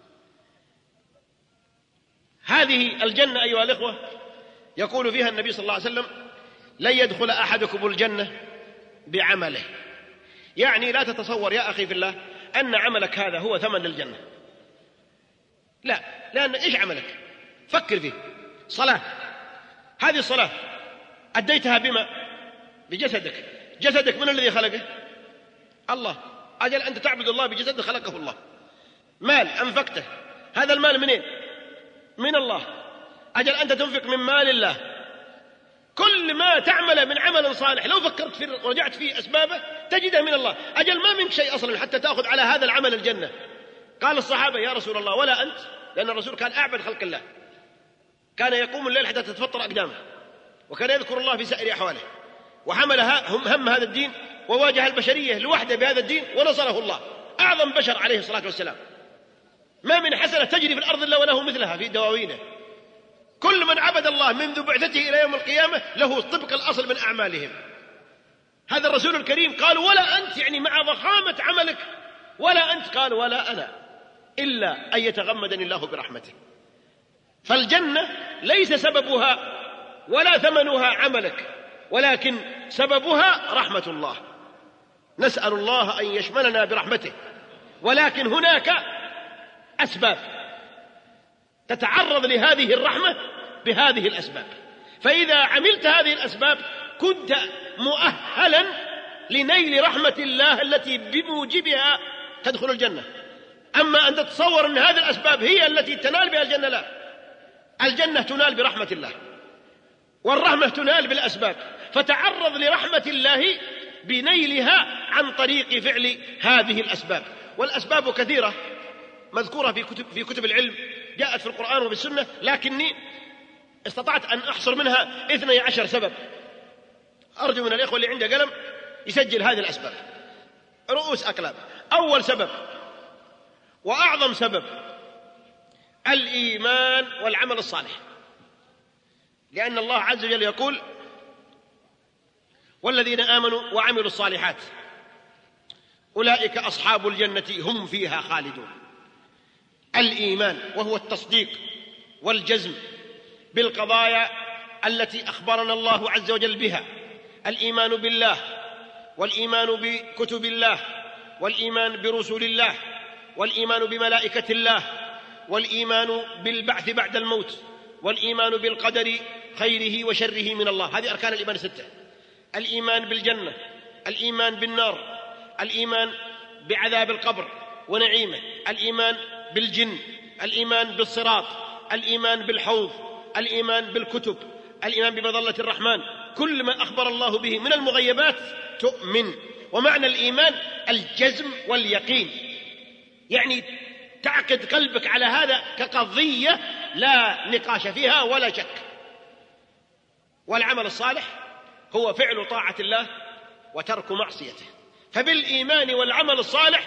C: هذه الجنة أيها الإخوة يقول فيها النبي صلى الله عليه وسلم لن يدخل أحدكم الجنة بعمله. يعني لا تتصور يا أخي في الله أن عملك هذا هو ثمن للجنة، لا، لأن إيش عملك؟ فكر فيه. صلاة، هذه الصلاة أديتها بما؟ بجسدك. جسدك من الذي خلقه؟ الله. أجل أنت تعبد الله بجسد خلقه الله. مال أنفقته، هذا المال منين؟ من الله. أجل أنت تنفق من مال الله. كل ما تعمل من عمل صالح لو فكرت في ورجعت فيه أسبابه تجده من الله. أجل ما منك شيء أصلا حتى تأخذ على هذا العمل الجنة. قال الصحابة يا رسول الله ولا أنت؟ لأن الرسول كان أعبد خلق الله، كان يقوم الليل حتى تتفطر أقدامه، وكان يذكر الله في سائر أحواله، وحملها هم, هم هذا الدين وواجه البشرية لوحده بهذا الدين ونصره الله. أعظم بشر عليه الصلاة والسلام، ما من حسنة تجري في الأرض إلا وله مثلها في دواوينه. كل من عبد الله منذ بعثته إلى يوم القيامة له طبق الأصل من أعمالهم. هذا الرسول الكريم قال ولا أنت، يعني مع ضخامة عملك ولا أنت، قال ولا أنا، إلا أن يتغمدني الله برحمته. فالجنة ليس سببها ولا ثمنها عملك، ولكن سببها رحمة الله. نسأل الله أن يشملنا برحمته، ولكن هناك أسباب تتعرض لهذه الرحمة بهذه الأسباب، فإذا عملت هذه الأسباب كنت مؤهلا لنيل رحمة الله التي بموجبها تدخل الجنة. أما أن تتصور أن هذه الأسباب هي التي تنال بها الجنة، لا، الجنة تنال برحمة الله، والرحمة تنال بالأسباب، فتعرض لرحمة الله بنيلها عن طريق فعل هذه الأسباب. والأسباب كثيرة مذكورة في كتب, في كتب العلم، جاءت في القرآن وفي السنة، لكني استطعت أن أحصر منها اثني عشر سبب. أرجو من الإخوة اللي عنده قلم يسجل هذه الأسباب رؤوس أقلام. أول سبب وأعظم سبب الإيمان والعمل الصالح، لأن الله عز وجل يقول والذين آمنوا وعملوا الصالحات أولئك أصحاب الجنة هم فيها خالدون. الإيمان وهو التصديق والجزم بالقضايا التي أخبرنا الله عز وجل بها، الإيمان بالله والإيمان بكتب الله والإيمان برسل الله والإيمان بملائكة الله والإيمان بالبعث بعد الموت والإيمان بالقدر خيره وشره من الله. هذه أركان الإيمان الستة. الإيمان بالجنة، الإيمان بالنار، الإيمان بعذاب القبر ونعيمه، الإيمان بالجن، الإيمان بالصراط، الإيمان بالحوض، الإيمان بالكتب، الإيمان بمظلة الرحمن. كل ما أخبر الله به من المغيبات تؤمن. ومعنى الإيمان الجزم واليقين، يعني تعقد قلبك على هذا كقضية لا نقاش فيها ولا شك. والعمل الصالح هو فعل طاعة الله وترك معصيته، فبالإيمان والعمل الصالح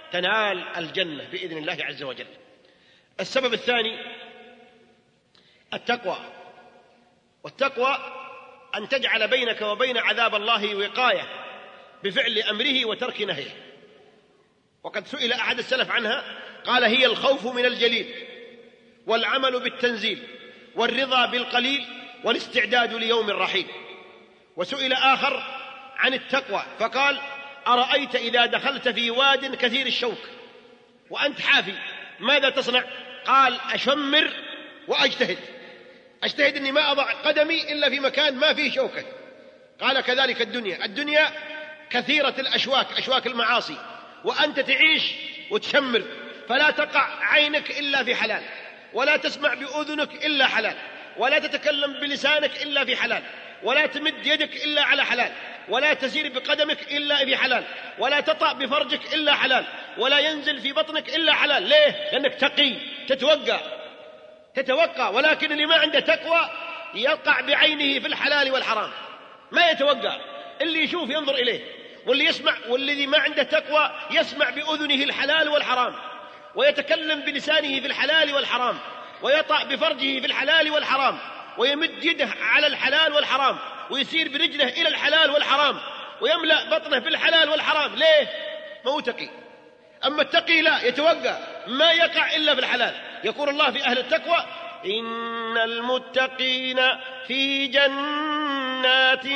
C: تنال الجنة بإذن الله عز وجل. السبب الثاني التقوى. والتقوى أن تجعل بينك وبين عذاب الله وقاية بفعل أمره وترك نهيه. وقد سئل أحد السلف عنها قال: هي الخوف من الجليل، والعمل بالتنزيل، والرضا بالقليل، والاستعداد ليوم الرحيل. وسئل آخر عن التقوى فقال: أرأيت إذا دخلت في واد كثير الشوك وأنت حافي ماذا تصنع؟ قال: أشمر وأجتهد، أجتهد أني ما أضع قدمي إلا في مكان ما فيه شوكة. قال: كذلك الدنيا، الدنيا كثيرة الأشواك، أشواك المعاصي، وأنت تعيش وتشمر، فلا تقع عينك إلا في حلال، ولا تسمع بأذنك إلا حلال، ولا تتكلم بلسانك إلا في حلال، ولا تمد يدك إلا على حلال، ولا تسير بقدمك إلا في حلال، ولا تطأ بفرجك إلا حلال، ولا ينزل في بطنك إلا حلال. ليه؟ لأنك تقي، تتوقع تتوقع ولكن اللي ما عنده تقوى يقع بعينه في الحلال والحرام، ما يتوقع، اللي يشوف ينظر إليه، واللي يسمع، والذي ما عنده تقوى يسمع بأذنه الحلال والحرام، ويتكلم بلسانه في الحلال والحرام، ويطأ بفرجه في الحلال والحرام، ويمد يده على الحلال والحرام، ويسير برجله إلى الحلال والحرام، ويملأ بطنه بالحلال والحرام. ليه؟ ما هو تقي. أما التقي لا، يتوقع، ما يقع إلا في الحلال. يقول الله في أهل التقوى: إن المتقين في جنات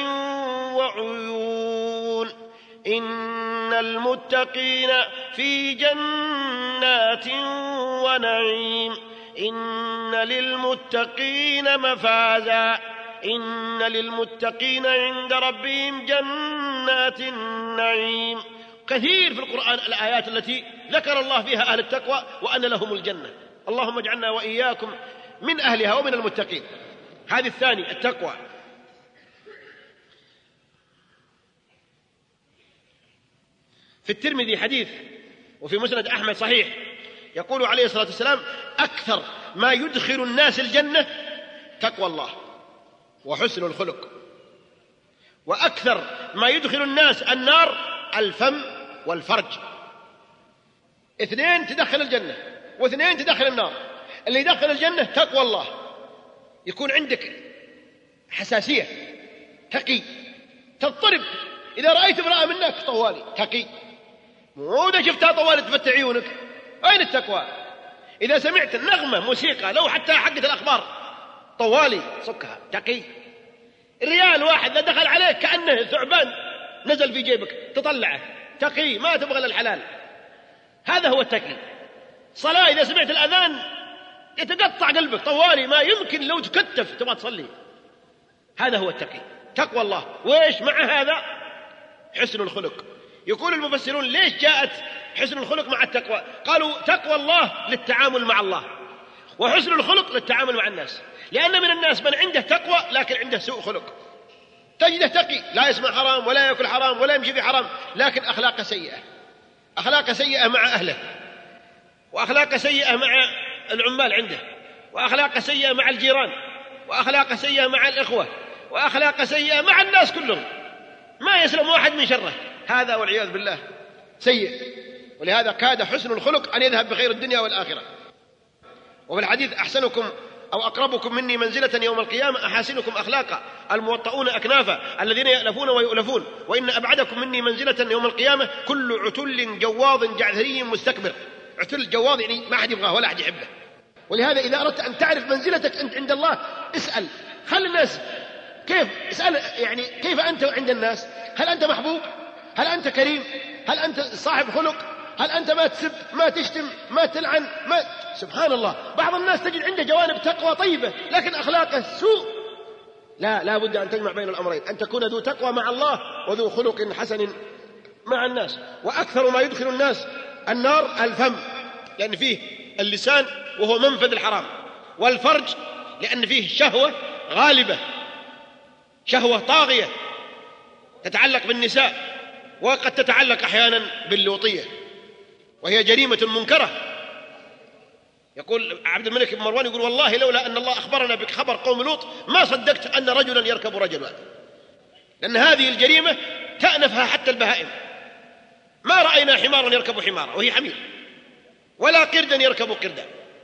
C: وعيون. إن المتقين في جنات ونعيم. إن للمتقين مفازا. إن للمتقين عند ربهم جنات النعيم. كثير في القرآن الآيات التي ذكر الله فيها أهل التقوى وأن لهم الجنة. اللهم اجعلنا وإياكم من أهلها ومن المتقين. هذه الثاني التقوى. في الترمذي حديث، وفي مسند أحمد صحيح، يقول عليه الصلاة والسلام: أكثر ما يدخل الناس الجنة تقوى الله وحسن الخلق، وأكثر ما يدخل الناس النار الفم والفرج. اثنين تدخل الجنة واثنين تدخل النار. اللي يدخل الجنة تقوى الله، يكون عندك حساسية، تقي، تضطرب إذا رأيت امرأة منك طوالي، تقي، مو إذا شفتها طوالي تفتح عيونك. أين التقوى؟ إذا سمعت النغمة موسيقى لو حتى حقت الأخبار طوالي صكها، تقي. الريال واحد إذا دخل عليك كأنه ثعبان نزل في جيبك تطلعه، تقي، ما تبغى للحلال. هذا هو التقي. صلاة إذا سمعت الأذان يتقطع قلبك طوالي، ما يمكن لو تكتف تبغى تصلي. هذا هو التقي، تقوى الله. وإيش مع هذا؟ حسن الخلق. يقول المفسرون: ليش جاءت حسن الخلق مع التقوى؟ قالوا: تقوى الله للتعامل مع الله، وحسن الخلق للتعامل مع الناس. لأن من الناس من عنده تقوى لكن عنده سوء خلق. تجده تقي، لا يسمع حرام ولا يأكل حرام ولا يمشي في حرام، لكن أخلاقه سيئة، أخلاقه سيئة مع أهله، وأخلاقه سيئة مع العمال عنده، وأخلاقه سيئة مع الجيران، وأخلاقه سيئة مع الإخوة، وأخلاقه سيئة مع الناس كلهم، ما يسلم واحد من شره. هذا والعياذ بالله سيء. ولهذا كاد حسن الخلق أن يذهب بخير الدنيا والآخرة. وفي الحديث: أحسنكم أو أقربكم مني منزلة يوم القيامة أحاسنكم أخلاقا الموطؤون أكنافا الذين يألفون ويؤلفون، وإن أبعدكم مني منزلة يوم القيامة كل عتل جواظ جعثري مستكبر. عتل جواظ يعني ما أحد يبغاه ولا أحد يحبه. ولهذا إذا أردت أن تعرف منزلتك أنت عند الله اسأل، خلي الناس كيف اسأل، يعني كيف أنت عند الناس؟ هل أنت محبوب؟ هل أنت كريم؟ هل أنت صاحب خلق؟ هل أنت ما تسب، ما تشتم، ما تلعن، ما سبحان الله. بعض الناس تجد عنده جوانب تقوى طيبة لكن أخلاقه سوء. لا لا بد أن تجمع بين الأمرين، أن تكون ذو تقوى مع الله وذو خلق حسن مع الناس. وأكثر ما يدخل الناس النار الفم، لأن فيه اللسان وهو منفذ الحرام، والفرج لأن فيه شهوة غالبة، شهوة طاغية تتعلق بالنساء، وقد تتعلق أحيانا باللوطية، وهي جريمة منكرة. يقول عبد الملك بن مروان، يقول: والله لولا أن الله أخبرنا بخبر قوم لوط ما صدقت أن رجلا يركب رجلا، لأن هذه الجريمة تأنفها حتى البهائم. ما رأينا حمارا يركب حمارا وهي حمير، ولا قردا يركب قردا،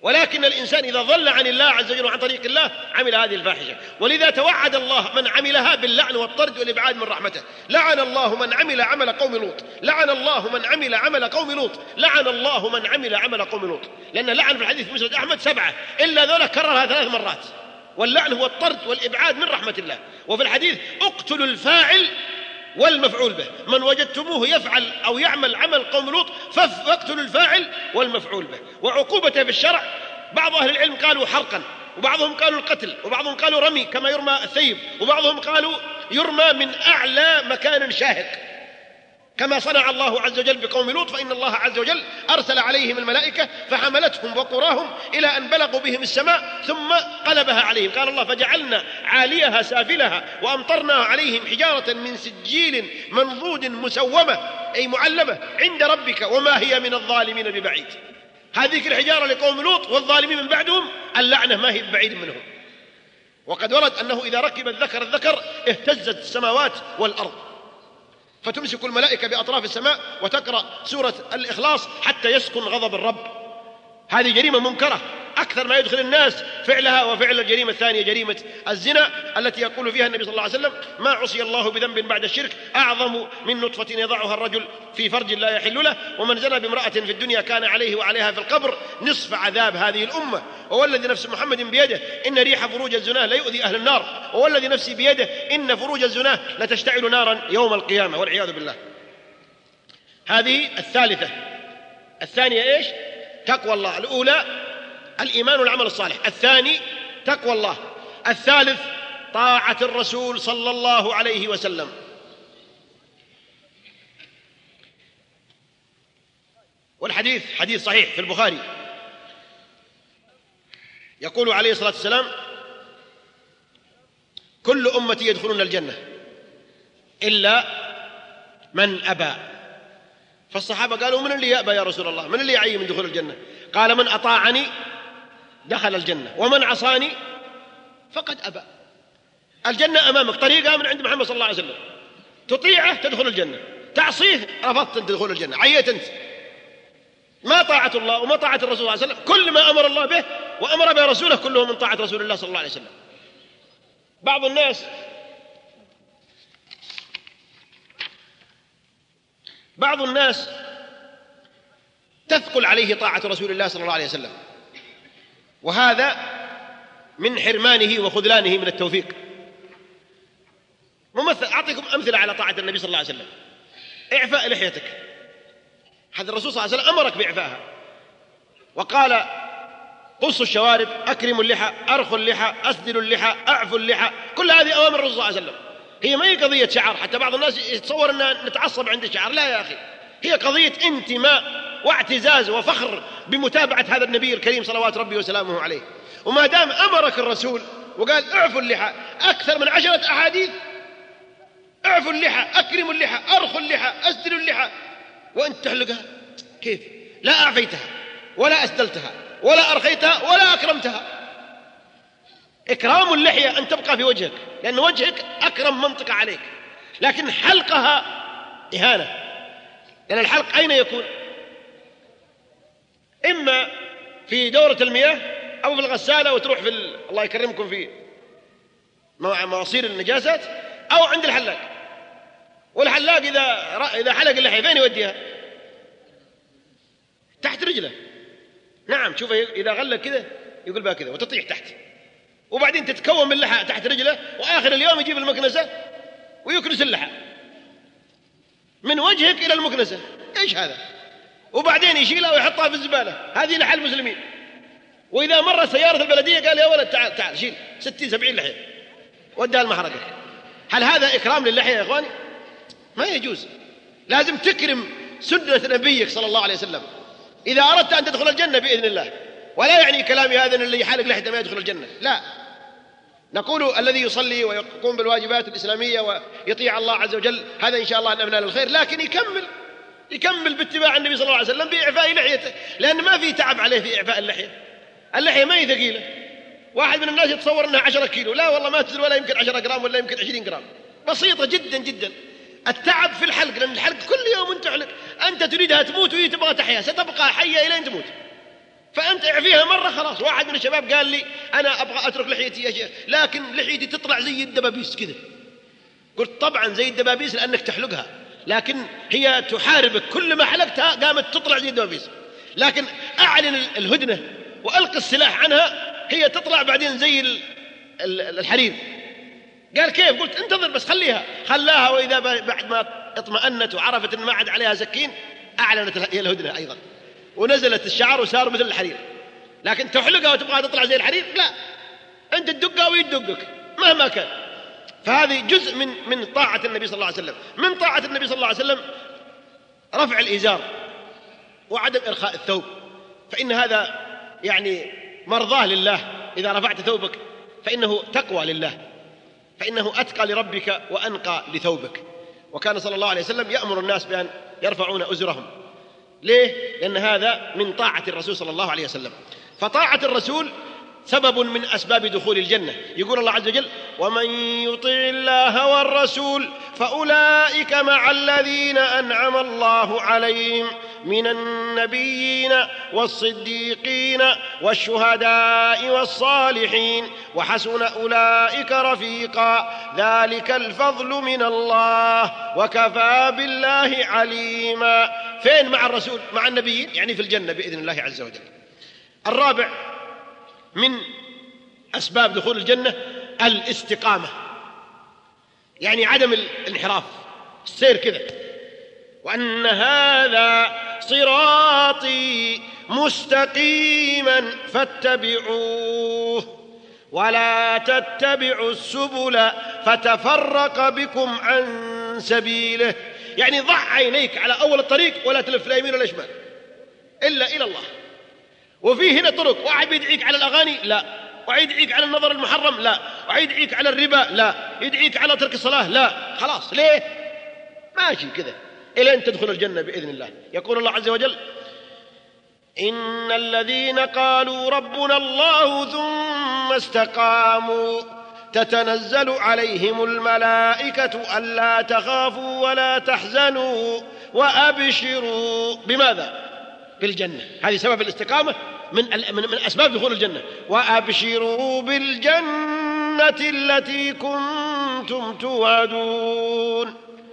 C: ولكن الإنسان إذا ضل عن الله عز وجل وعن طريق الله عمل هذه الفاحشة. ولذا توعد الله من عملها باللعن والطرد والإبعاد من رحمته. لعن الله من عمل عمل قوم لوط، لعن الله من عمل عمل قوم لوط، لعن الله من عمل عمل قوم لوط. لأن لعن في الحديث مسند أحمد سبعة، إلا ذولا كررها ثلاث مرات. واللعن هو الطرد والإبعاد من رحمة الله. وفي الحديث اقتلوا الفاعل والمفعول به، من وجدتموه يفعل أو يعمل عمل قوم لوط فاقتلوا الفاعل والمفعول به. وعقوبته في الشرع بعض أهل العلم قالوا حرقا، وبعضهم قالوا القتل، وبعضهم قالوا رمي كما يرمى الثيب، وبعضهم قالوا يرمى من أعلى مكان شاهق كما صنع الله عز وجل بقوم لوط، فإن الله عز وجل أرسل عليهم الملائكة فحملتهم وقراهم إلى أن بلغوا بهم السماء ثم قلبها عليهم. قال الله فجعلنا عاليها سافلها وأمطرنا عليهم حجارة من سجيل منضود مسومة أي معلمة عند ربك وما هي من الظالمين ببعيد. هذه الحجارة لقوم لوط، والظالمين من بعدهم اللعنة ما هي ببعيد منهم. وقد ورد أنه إذا ركب الذكر الذكر اهتزت السماوات والأرض، فتمسك الملائكة بأطراف السماء وتقرأ سورة الإخلاص حتى يسكن غضب الرب. هذه جريمة منكرة أكثر ما يدخل الناس فعلها وفعل الجريمة الثانية جريمة الزنا التي يقول فيها النبي صلى الله عليه وسلم ما عصي الله بذنب بعد الشرك أعظم من نطفة يضعها الرجل في فرج لا يحل له، ومن زنى بامرأة في الدنيا كان عليه وعليها في القبر نصف عذاب هذه الأمة. ووالذي نفس محمد بيده إن ريح فروج الزناه لا يؤذي أهل النار، ووالذي نفسي بيده إن فروج الزناه لتشتعل نارا يوم القيامة والعياذ بالله. هذه الثالثة. الثانية إيش؟ تقوى الله. الأولى الإيمان والعمل الصالح، الثاني تقوى الله، الثالث طاعة الرسول صلى الله عليه وسلم. والحديث حديث صحيح في البخاري، يقول عليه الصلاة والسلام كل أمتي يدخلون الجنة إلا من أبى. فالصحابة قالوا من اللي يأبى يا رسول الله؟ من اللي يعي من دخول الجنة؟ قال من أطاعني دخل الجنة ومن عصاني فقد أبى. الجنة أمامك، طريقها من عند محمد صلى الله عليه وسلم، تطيعه تدخل الجنة، تعصيه رفضت أن تدخل الجنة، عيت أنت. ما طاعة الله وما طاعة الرسول صلى الله عليه وسلم، كل ما أمر الله به وأمر به رسوله كله من طاعة رسول الله صلى الله عليه وسلم. بعض الناس بعض الناس تثقل عليه طاعة رسول الله صلى الله عليه وسلم، وهذا من حرمانه وخذلانه من التوفيق. ممثل أعطيكم أمثلة على طاعة النبي صلى الله عليه وسلم. إعفاء لحيتك، هذا الرسول صلى الله عليه وسلم أمرك بإعفائها وقال قصوا الشوارب، أكرموا اللحى، أرخوا اللحى، أسدلوا اللحى، أعفوا اللحى، كل هذه أوامر الرسول صلى الله عليه وسلم. هي ما هي قضية شعار، حتى بعض الناس يتصور أن نتعصب عند الشعار، لا يا أخي، هي قضية انتماء واعتزاز وفخر بمتابعة هذا النبي الكريم صلوات ربي وسلامه عليه. وما دام أمرك الرسول وقال اعفوا اللحى أكثر من عشرة أحاديث، اعفوا اللحى، أكرموا اللحى، أرخوا اللحى، أسدلوا اللحى، وأنت تحلقها كيف؟ لا أعفيتها ولا أسدلتها ولا أرخيتها ولا أكرمتها. إكرام اللحية أن تبقى في وجهك لأن وجهك أكرم منطقة عليك، لكن حلقها إهانة، لأن الحلق أين يكون؟ إما في دورة المياه أو في الغسالة وتروح في ال... الله يكرمكم في مواصير النجاسات، أو عند الحلاق. والحلاق إذا إذا حلق اللحية فين يوديها؟ تحت رجله. نعم، شوف إذا غلق كذا يقول بها كذا وتطيح تحت، وبعدين تتكون من اللحى تحت رجله، وآخر اليوم يجيب المكنسة ويكنس اللحى من وجهك إلى المكنسة. إيش هذا؟ وبعدين يشيلها ويحطها في الزبالة. هذه لحى المسلمين. وإذا مر سيارة البلدية قال يا ولد تعال تعال شيل ستين سبعين لحية ودها المحرقة. هل هذا إكرام للحية يا إخواني؟ ما يجوز. لازم تكرم سنة نبيك صلى الله عليه وسلم إذا أردت أن تدخل الجنة بإذن الله. ولا يعني كلامي هذا أن اللي يحالق لحيته ما يدخل الجنة، لا. نقول الذي يصلي ويقوم بالواجبات الإسلامية ويطيع الله عز وجل هذا إن شاء الله أن نال الخير، لكن يكمل يكمل باتباع النبي صلى الله عليه وسلم بإعفاء لحيته، لأن ما في تعب عليه في إعفاء اللحية. اللحية ما هي ثقيلة. واحد من الناس يتصور أنها عشرة كيلو، لا والله ما تزل ولا يمكن عشرة جرام ولا يمكن عشرين جرام، بسيطة جدا جدا. التعب في الحلق، لأن الحلق كل يوم أنت تحلق، أنت تريدها تموت وهي تبغى تحيا، ستبقى حية إلى أن تموت. فأنت اعفيها مرة خلاص. واحد من الشباب قال لي أنا أبغى أترك لحيتي يا شيخ، لكن لحيتي تطلع زي الدبابيس كذا. قلت طبعا زي الدبابيس لأنك تحلقها، لكن هي تحاربك، كل ما حلقتها قامت تطلع زي الدبابيس. لكن أعلن الهدنة وألقي السلاح عنها، هي تطلع بعدين زي الحرير. قال كيف؟ قلت انتظر بس خليها. خلاها، وإذا بعد ما اطمأنت وعرفت أن ما عاد عليها سكين أعلنت هي الهدنة أيضا، ونزلت الشعر وصار مثل الحرير. لكن تحلقها وتبغى تطلع زي الحرير لا، أنت تدقها ويدقك مهما كان. فهذه جزء من من طاعة النبي صلى الله عليه وسلم. من طاعة النبي صلى الله عليه وسلم رفع الإزار وعدم إرخاء الثوب، فإن هذا يعني مرضاه لله. إذا رفعت ثوبك فإنه تقوى لله، فإنه أتقى لربك وأنقى لثوبك. وكان صلى الله عليه وسلم يأمر الناس بأن يرفعون أزرهم. ليه؟ لأن هذا من طاعة الرسول صلى الله عليه وسلم. فطاعة الرسول سبب من أسباب دخول الجنة. يقول الله عز وجل: ومن يطع الله والرسول فأولئك مع الذين أنعم الله عليهم من النبيين والصديقين والشهداء والصالحين وحسن أولئك رفيقا ذلك الفضل من الله وكفى بالله عليما. فين مع الرسول؟ مع النبيين، يعني في الجنة بإذن الله عز وجل. الرابع من أسباب دخول الجنة الاستقامة، يعني عدم الانحراف، السير كذا. وأن هذا صراطي مستقيما فاتبعوه ولا تتبعوا السبل فتفرق بكم عن سبيله. يعني ضع عينيك على أول الطريق ولا تلف لا يمين ولا شمال إلا إلى الله. وفيه هنا طرق، واحد بيدعيك على الأغاني لا، واحد يدعيك على النظر المحرم لا، واحد يدعيك على الربا لا، يدعيك على ترك الصلاة لا. خلاص ليه؟ ماشي كذا إلى أن تدخل الجنة بإذن الله. يقول الله عز وجل: إن الذين قالوا ربنا الله ثم استقاموا تتنزل عليهم الملائكة ألا تخافوا ولا تحزنوا وأبشروا. بماذا؟ بالجنة. هذه سبب الاستقامة من من أسباب دخول الجنة. وأبشروا بالجنة التي كنتم توعدون.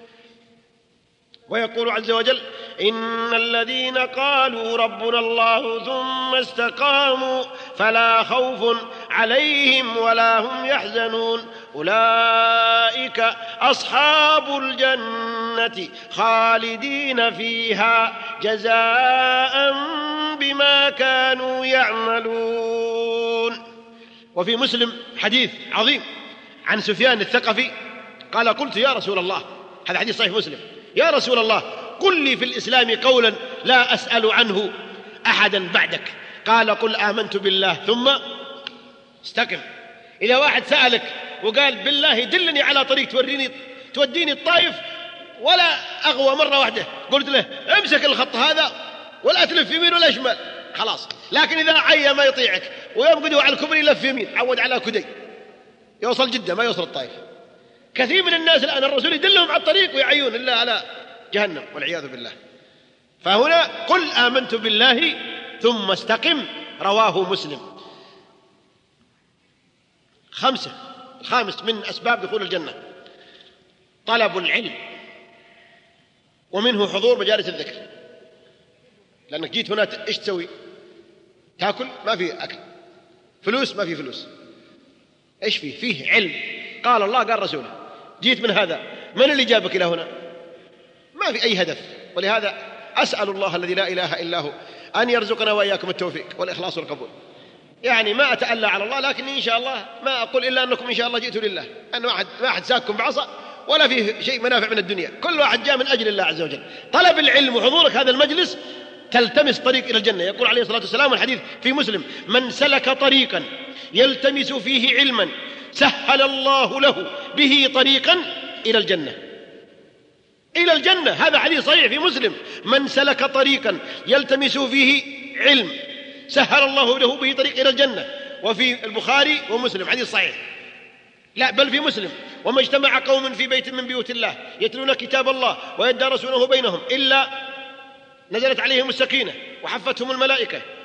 C: ويقول عز وجل: إن الذين قالوا ربنا الله ثم استقاموا فلا خوف عليهم ولا هم يحزنون أولئك أصحاب الجنة خالدين فيها جزاء بما كانوا يعملون. وفي مسلم حديث عظيم عن سفيان الثقفي قال: قلت يا رسول الله، هذا حديث صحيح مسلم، يا رسول الله قل لي في الإسلام قولا لا أسأل عنه أحدا بعدك. قال: قل آمنت بالله ثم استقم. إذا واحد سألك وقال بالله دلني على طريق توريني توديني الطائف ولا أغوى مرة واحدة، قلت له امسك الخط هذا ولا تلف يمين ولا شمال، خلاص. لكن إذا عيا ما يطيعك ويوم قدوا على الكبري يلف يمين، عود على كدي يوصل جدة ما يوصل الطائف. كثير من الناس الآن الرسول يدلهم على الطريق ويعيون إلا على جهنم والعياذ بالله. فهنا قل آمنت بالله ثم استقم، رواه مسلم. خمسة الخامس من أسباب دخول الجنة طلب العلم، ومنه حضور مجالس الذكر. لأنك جيت هنا إيش تسوي؟ تأكل؟ ما في أكل. فلوس؟ ما في فلوس. إيش فيه؟ فيه علم. قال الله قال رسوله. جيت من هذا، من اللي جابك إلى هنا؟ ما في أي هدف. ولهذا أسأل الله الذي لا إله إلا هو أن يرزقنا وإياكم التوفيق والإخلاص والقبول. يعني ما أتألى على الله، لكن إن شاء الله ما أقول إلا أنكم إن شاء الله جئتوا لله، أن واحد ما أحد ساكم بعصا ولا فيه شيء منافع من الدنيا، كل واحد جاء من أجل الله عز وجل. طلب العلم وحضورك هذا المجلس تلتمس طريق إلى الجنة. يقول عليه الصلاة والسلام الحديث في مسلم: من سلك طريقا يلتمس فيه علما سهل الله له به طريقا إلى الجنة. إلى الجنة، هذا حديث صحيح في مسلم. من سلك طريقا يلتمس فيه علم سهل الله له به طريق إلى الجنة. وفي البخاري ومسلم حديث صحيح، لا بل في مسلم: وما اجتمع قوم في بيت من بيوت الله يتلون كتاب الله ويدارسونه بينهم إلا نزلت عليهم السكينة وحفتهم الملائكة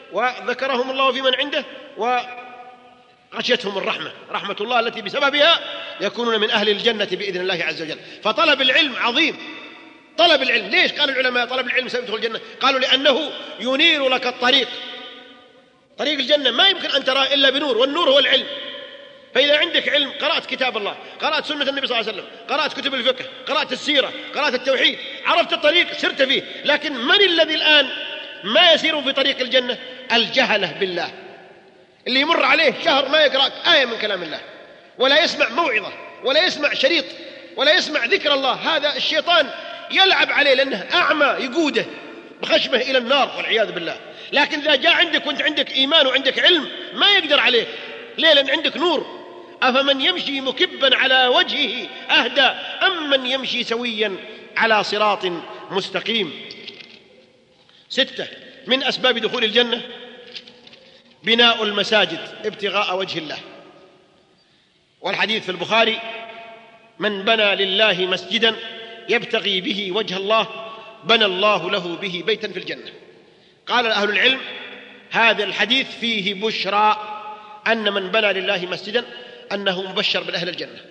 C: وذكرهم الله في من عنده وغشيتهم الرحمة، رحمة الله التي بسببها يكونون من أهل الجنة بإذن الله عز وجل. فطلب العلم عظيم، طلب العلم. ليش قالوا العلماء طلب العلم سبب دخول الجنة؟ قالوا لأنه ينير لك الطريق، طريق الجنة ما يمكن أن تراه إلا بنور، والنور هو العلم. فإذا عندك علم، قرأت كتاب الله، قرأت سنة النبي صلى الله عليه وسلم، قرأت كتب الفقه، قرأت السيرة، قرأت التوحيد، عرفت الطريق، سرت فيه. لكن من الذي الآن ما يسير في طريق الجنة؟ الجهلة بالله، اللي يمر عليه شهر ما يقرأ آية من كلام الله، ولا يسمع موعظة، ولا يسمع شريط، ولا يسمع ذكر الله. هذا الشيطان يلعب عليه لأنه أعمى، يقوده بخشمه إلى النار والعياذ بالله. لكن إذا جاء عندك وأنت عندك إيمان وعندك علم ما يقدر عليك. ليه؟ لأن عندك نور. أفمن يمشي مكبا على وجهه أهدى أم من يمشي سويا على صراط مستقيم. ستة من أسباب دخول الجنة بناء المساجد ابتغاء وجه الله، والحديث في البخاري: من بنى لله مسجدا يبتغي به وجه الله بنى الله له به بيتا في الجنة. قال أهل العلم: هذا الحديث فيه بشرى أن من بنى لله مسجدا أنه مبشر من أهل الجنة.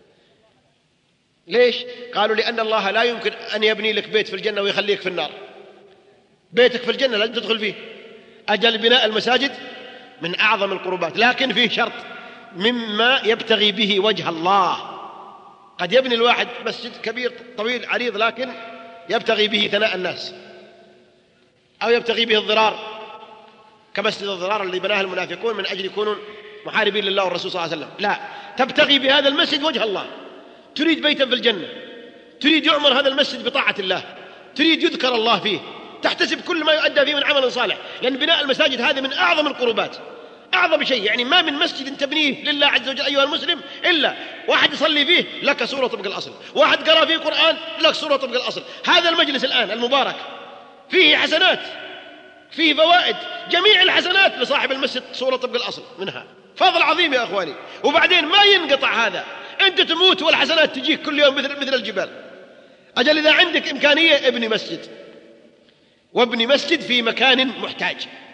C: ليش؟ قالوا: لأن الله لا يمكن أن يبني لك بيت في الجنة ويخليك في النار. بيتك في الجنة لازم تدخل فيه. أجل بناء المساجد من أعظم القربات، لكن فيه شرط: مما يبتغي به وجه الله. قد يبني الواحد مسجد كبير طويل عريض لكن يبتغي به ثناء الناس، أو يبتغي به الضرار، كمسجد الضرار اللي بناه المنافقون من أجل يكونوا محاربين لله والرسول صلى الله عليه وسلم. لا، تبتغي بهذا المسجد وجه الله، تريد بيتا في الجنة، تريد يعمر هذا المسجد بطاعة الله، تريد يذكر الله فيه، تحتسب كل ما يؤدى فيه من عمل صالح. لأن بناء المساجد هذه من أعظم القربات، أعظم شيء. يعني ما من مسجد تبنيه لله عز وجل أيها المسلم إلا واحد يصلي فيه لك صورة طبق الأصل، واحد قرأ فيه قرآن لك صورة طبق الأصل. هذا المجلس الآن المبارك فيه حسنات، فيه فوائد، جميع الحسنات لصاحب المسجد صورة طبق الأصل منها، فضل عظيم يا أخواني. وبعدين ما ينقطع هذا، أنت تموت والحسنات تجيك كل يوم مثل مثل الجبال. أجل إذا عندك إمكانية ابني مسجد، وابني مسجد في مكان محتاج،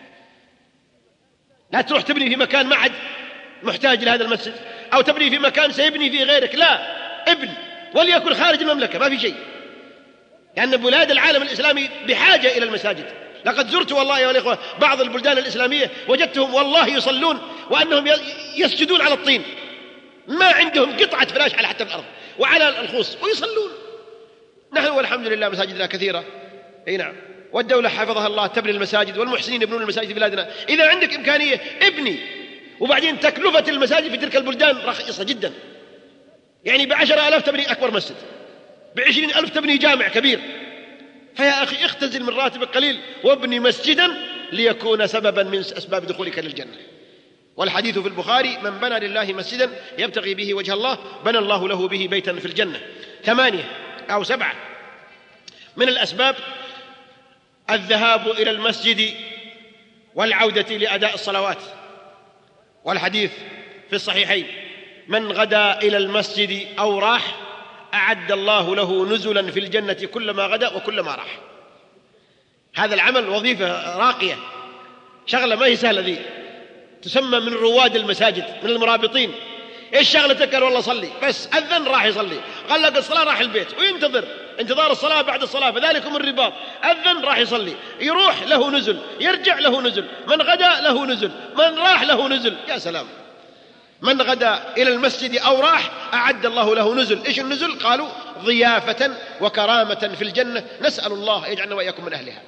C: لا تروح تبني في مكان ما عاد محتاج لهذا المسجد، أو تبني في مكان سيبني فيه غيرك. لا، ابن وليكن خارج المملكة ما في شيء، لأن بلاد العالم الإسلامي بحاجة إلى المساجد. لقد زرت والله يا الإخوة بعض البلدان الإسلامية وجدتهم والله يصلون وأنهم يسجدون على الطين، ما عندهم قطعة فراش على حتى الأرض وعلى الخوص ويصلون. نحن والحمد لله مساجدنا كثيرة، أي نعم، والدولة حفظها الله تبني المساجد، والمحسنين يبنون المساجد في بلادنا. إذا عندك إمكانية ابني. وبعدين تكلفة المساجد في تلك البلدان رخيصة جدا، يعني بعشرة آلاف تبني أكبر مسجد، بعشرين ألف تبني جامع كبير. فيا أخي اختزل من راتبك قليل وابني مسجدا ليكون سببا من أسباب دخولك للجنة. والحديث في البخاري: من بنى لله مسجدا يبتغي به وجه الله بنى الله له به بيتا في الجنة. ثمانية أو سبعة من الأسباب الذهاب إلى المسجد والعودة لأداء الصلوات، والحديث في الصحيحين: من غدا إلى المسجد أو راح أعد الله له نزلا في الجنة كلما غدا وكلما راح. هذا العمل وظيفة راقية، شغلة ما هي سهلة ذي، تسمى من رواد المساجد، من المرابطين. إيش شغلتك؟ قال والله صلي، بس أذن راح يصلي، غلق الصلاة راح البيت وينتظر انتظار الصلاة بعد الصلاة، فذلكم الرباط. أذن راح يصلي، يروح له نزل، يرجع له نزل، من غدا له نزل، من راح له نزل. يا سلام! من غدا إلى المسجد أو راح أعد الله له نزل. إيش النزل؟ قالوا ضيافة وكرامة في الجنة، نسأل الله يجعلنا وإياكم من أهلها.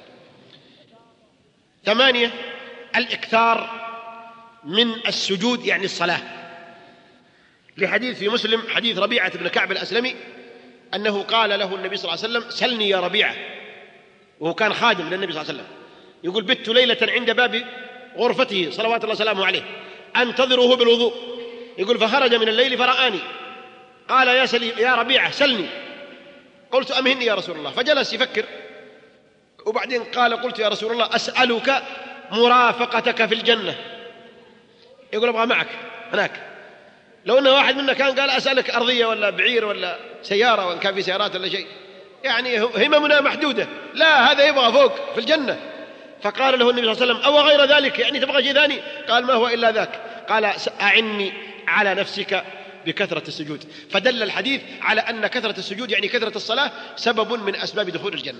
C: ثمانية الإكثار من السجود، يعني الصلاة، لحديث في مسلم حديث ربيعة بن كعب الأسلمي أنه قال له النبي صلى الله عليه وسلم: سلني يا ربيعة، وهو كان خادم للنبي صلى الله عليه وسلم. يقول: بت ليلة عند باب غرفته صلوات الله وسلامه عليه أنتظره بالوضوء. يقول: فخرج من الليل فرآني قال: يا سلي يا ربيعة سلني. قلت: أمهني يا رسول الله. فجلس يفكر، وبعدين قال: قلت يا رسول الله أسألك مرافقتك في الجنة. يقول: أبغى معك هناك. لو أن واحد منا كان قال: أسألك أرضية ولا بعير ولا سيارة، وإن كان في سيارات ولا شيء، يعني هممنا محدودة. لا، هذا يبغى فوق في الجنة، فقال له النبي صلى الله عليه وسلم: أو غير ذلك، يعني تبغى شيء ثاني؟ قال: ما هو إلا ذاك. قال: أعني على نفسك بكثرة السجود. فدل الحديث على أن كثرة السجود يعني كثرة الصلاة سبب من أسباب دخول الجنة.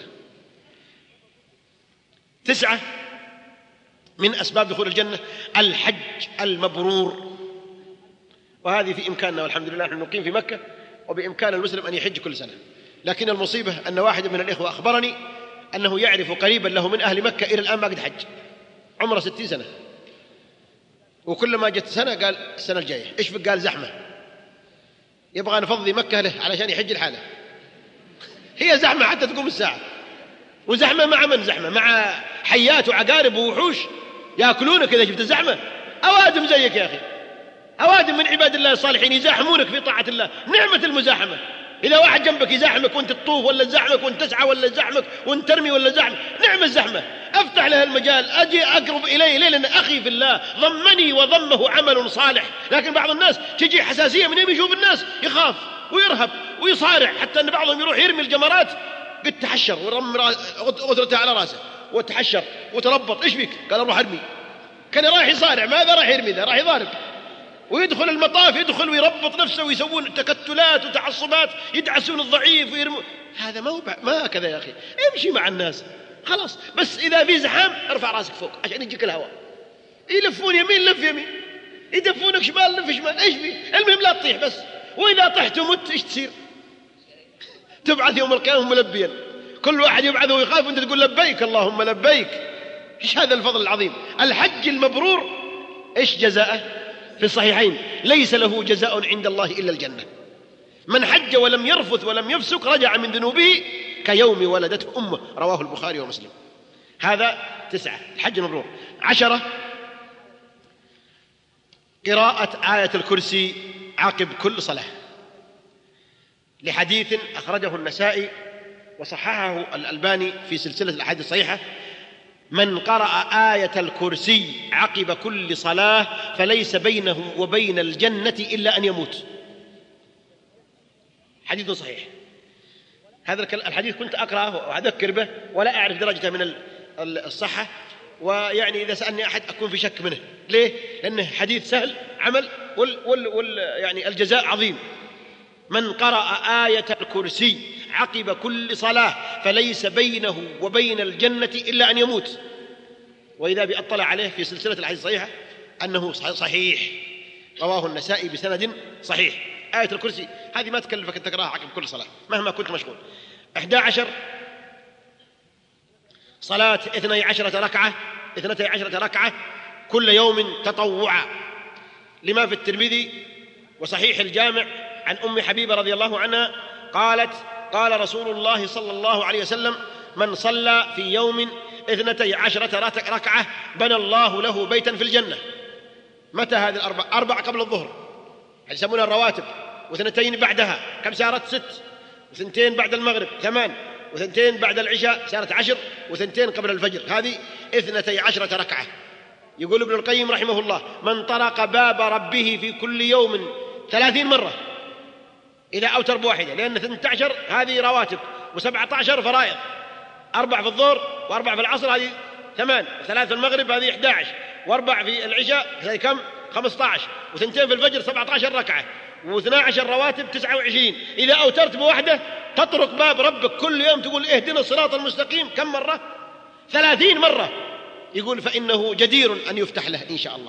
C: تسعة من أسباب دخول الجنة الحج المبرور، وهذه في إمكاننا والحمد لله، نحن نقيم في مكة وبإمكان المسلم أن يحج كل سنة. لكن المصيبة أن واحد من الإخوة أخبرني أنه يعرف قريبا له من أهل مكة إلى الآن ما قد حج، عمره ستين سنة، وكل ما جت سنة قال السنة الجاية. إيش فيك؟ قال: زحمة، يبغى نفضي مكة له علشان يحج الحالة. هي زحمة حتى تقوم الساعة، وزحمة مع من؟ زحمة مع حيات وعقارب ووحوش يأكلونك إذا شفت الزحمة. أوادم زيك يا أخي، أوادم من عباد الله الصالحين يزاحمونك في طاعة الله. نعمة المزاحمة. إذا واحد جنبك يزاحمك وانت تطوف، ولا يزاحمك وانت تسعى، ولا يزاحمك وانت ترمي، ولا يزاحمك، نعم الزحمة. أفتح له المجال، أجي أقرب إليه ليه؟ لأن أخي في الله ضمني وضمه عمل صالح. لكن بعض الناس تجي حساسية من يوم يشوف الناس يخاف ويرهب ويصارع، حتى أن بعضهم يروح يرمي الجمرات قد تحشر ورم غدرته على راسه وتحشر وتربط. إيش بك؟ قال: أروح أرمي. كان راح يصارع، ماذا راح يرمي ذا؟ راح يضارب ويدخل المطاف، يدخل ويربط نفسه ويسوون تكتلات وتعصبات، يدعسون الضعيف ويرمون. هذا ما هو ما هكذا يا أخي. امشي مع الناس خلاص، بس إذا في زحام ارفع راسك فوق عشان يجيك الهواء. يلفون يمين لف يمين، يدفونك شمال لف شمال. ايش في؟ المهم لا تطيح بس. وإذا طحت ومت ايش تصير؟ تبعث يوم القيامة ملبيا، كل واحد يبعث ويخاف وانت تقول لبيك اللهم لبيك. ايش هذا الفضل العظيم؟ الحج المبرور ايش جزاءه؟ في الصحيحين: ليس له جزاء عند الله إلا الجنة. من حج ولم يرفث ولم يفسق رجع من ذنوبه كيوم ولدته أمه، رواه البخاري ومسلم. هذا تسعة، الحج المبرور. عشرة قراءة آية الكرسي عقب كل صلاة، لحديث أخرجه النسائي وصححه الألباني في سلسلة الأحاديث الصحيحة: من قرأ آية الكرسي عقب كل صلاة فليس بينه وبين الجنة إلا أن يموت. حديث صحيح. هذا الحديث كنت أقرأه وأذكر به ولا أعرف درجته من الصحة، ويعني إذا سألني أحد أكون في شك منه. ليه؟ لأنه حديث سهل عمل وال وال وال يعني الجزاء عظيم. من قرأ آية الكرسي عقب كل صلاة فليس بينه وبين الجنة إلا أن يموت. وإذا بأطلع عليه في سلسلة الحديث الصحيحة أنه صحيح، رواه النسائي بسند صحيح. آية الكرسي هذه ما تكلفك أن تقرأها عقب كل صلاة مهما كنت مشغول. أحد عشر صلاة اثني عشرة ركعة اثنتي عشرة ركعة كل يوم تطوعا، لما في الترمذي وصحيح الجامع عن أم حبيبة رضي الله عنها قالت: قال رسول الله صلى الله عليه وسلم: من صلى في يوم اثنتي عشرة ركعة بنى الله له بيتا في الجنة. متى هذه الأربع؟ أربع قبل الظهر يسمونها الرواتب، واثنتين بعدها كم صارت؟ ست، وثنتين بعد المغرب ثمان، وثنتين بعد العشاء صارت عشر، وثنتين قبل الفجر هذه اثنتي عشرة ركعة. يقول ابن القيم رحمه الله: من طرق باب ربه في كل يوم ثلاثين مرة إذا أوتر بواحدة، لأن اثنتي عشر هذه رواتب وسبعة عشر فرائض، أربع في الظهر وأربع في العصر هذه ثمان، ثلاث في المغرب هذه أحد عشر، وأربع في العشاء هذه كم؟ خمسة عشر، وثنتين في الفجر سبعة عشر ركعة، واثنا عشر رواتب تسعة وعشرين. إذا أوترت بواحدة تطرق باب ربك كل يوم تقول: اهدنا الصراط المستقيم. كم مرة؟ ثلاثين مرة. يقول: فإنه جدير أن يفتح له إن شاء الله.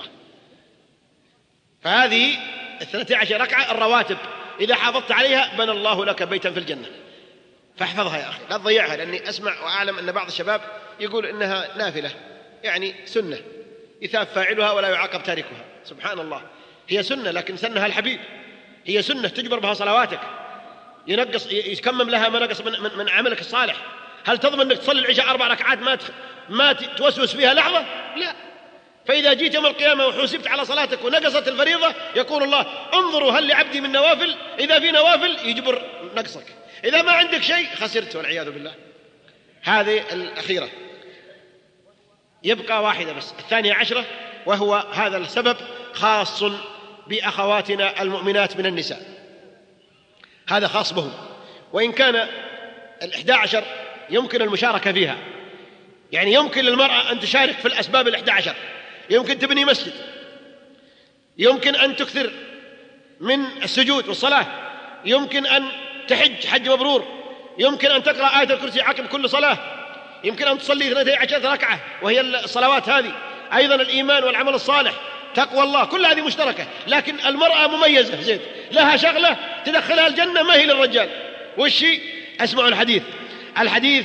C: فهذه اثنتي عشر ركعة الرواتب إذا حافظت عليها بنى الله لك بيتا في الجنة. فاحفظها يا أخي لا تضيعها، لأني أسمع وأعلم أن بعض الشباب يقول إنها نافلة، يعني سنة يثاب فاعلها ولا يعاقب تاركها. سبحان الله، هي سنة لكن سنها الحبيب، هي سنة تجبر بها صلواتك، ينقص يكمم لها ما نقص من, من, من عملك الصالح. هل تضمن أنك تصلي العشاء أربع ركعات ما ما توسوس فيها لحظة؟ لا. فإذا جيت يوم القيامة وحسبت على صلاتك ونقصت الفريضة يقول الله: انظروا هل لعبدي من نوافل؟ إذا في نوافل يجبر نقصك، إذا ما عندك شيء خسرت والعياذ بالله. هذه الأخيرة. يبقى واحدة بس، الثانية عشرة، وهو هذا السبب خاص بأخواتنا المؤمنات من النساء، هذا خاص بهم، وإن كان الإحدى عشر يمكن المشاركة فيها، يعني يمكن للمرأة أن تشارك في الأسباب الإحدى عشر، يمكن تبني مسجد، يمكن أن تكثر من السجود والصلاة، يمكن أن تحج حج مبرور، يمكن أن تقرأ آية الكرسي عقب كل صلاة، يمكن أن تصلي اثنتي عشرة ركعة وهي الصلوات هذه، أيضا الإيمان والعمل الصالح، تقوى الله، كل هذه مشتركة. لكن المرأة مميزة زين، لها شغلة تدخلها الجنة ما هي للرجال. والشيء اسمعوا الحديث الحديث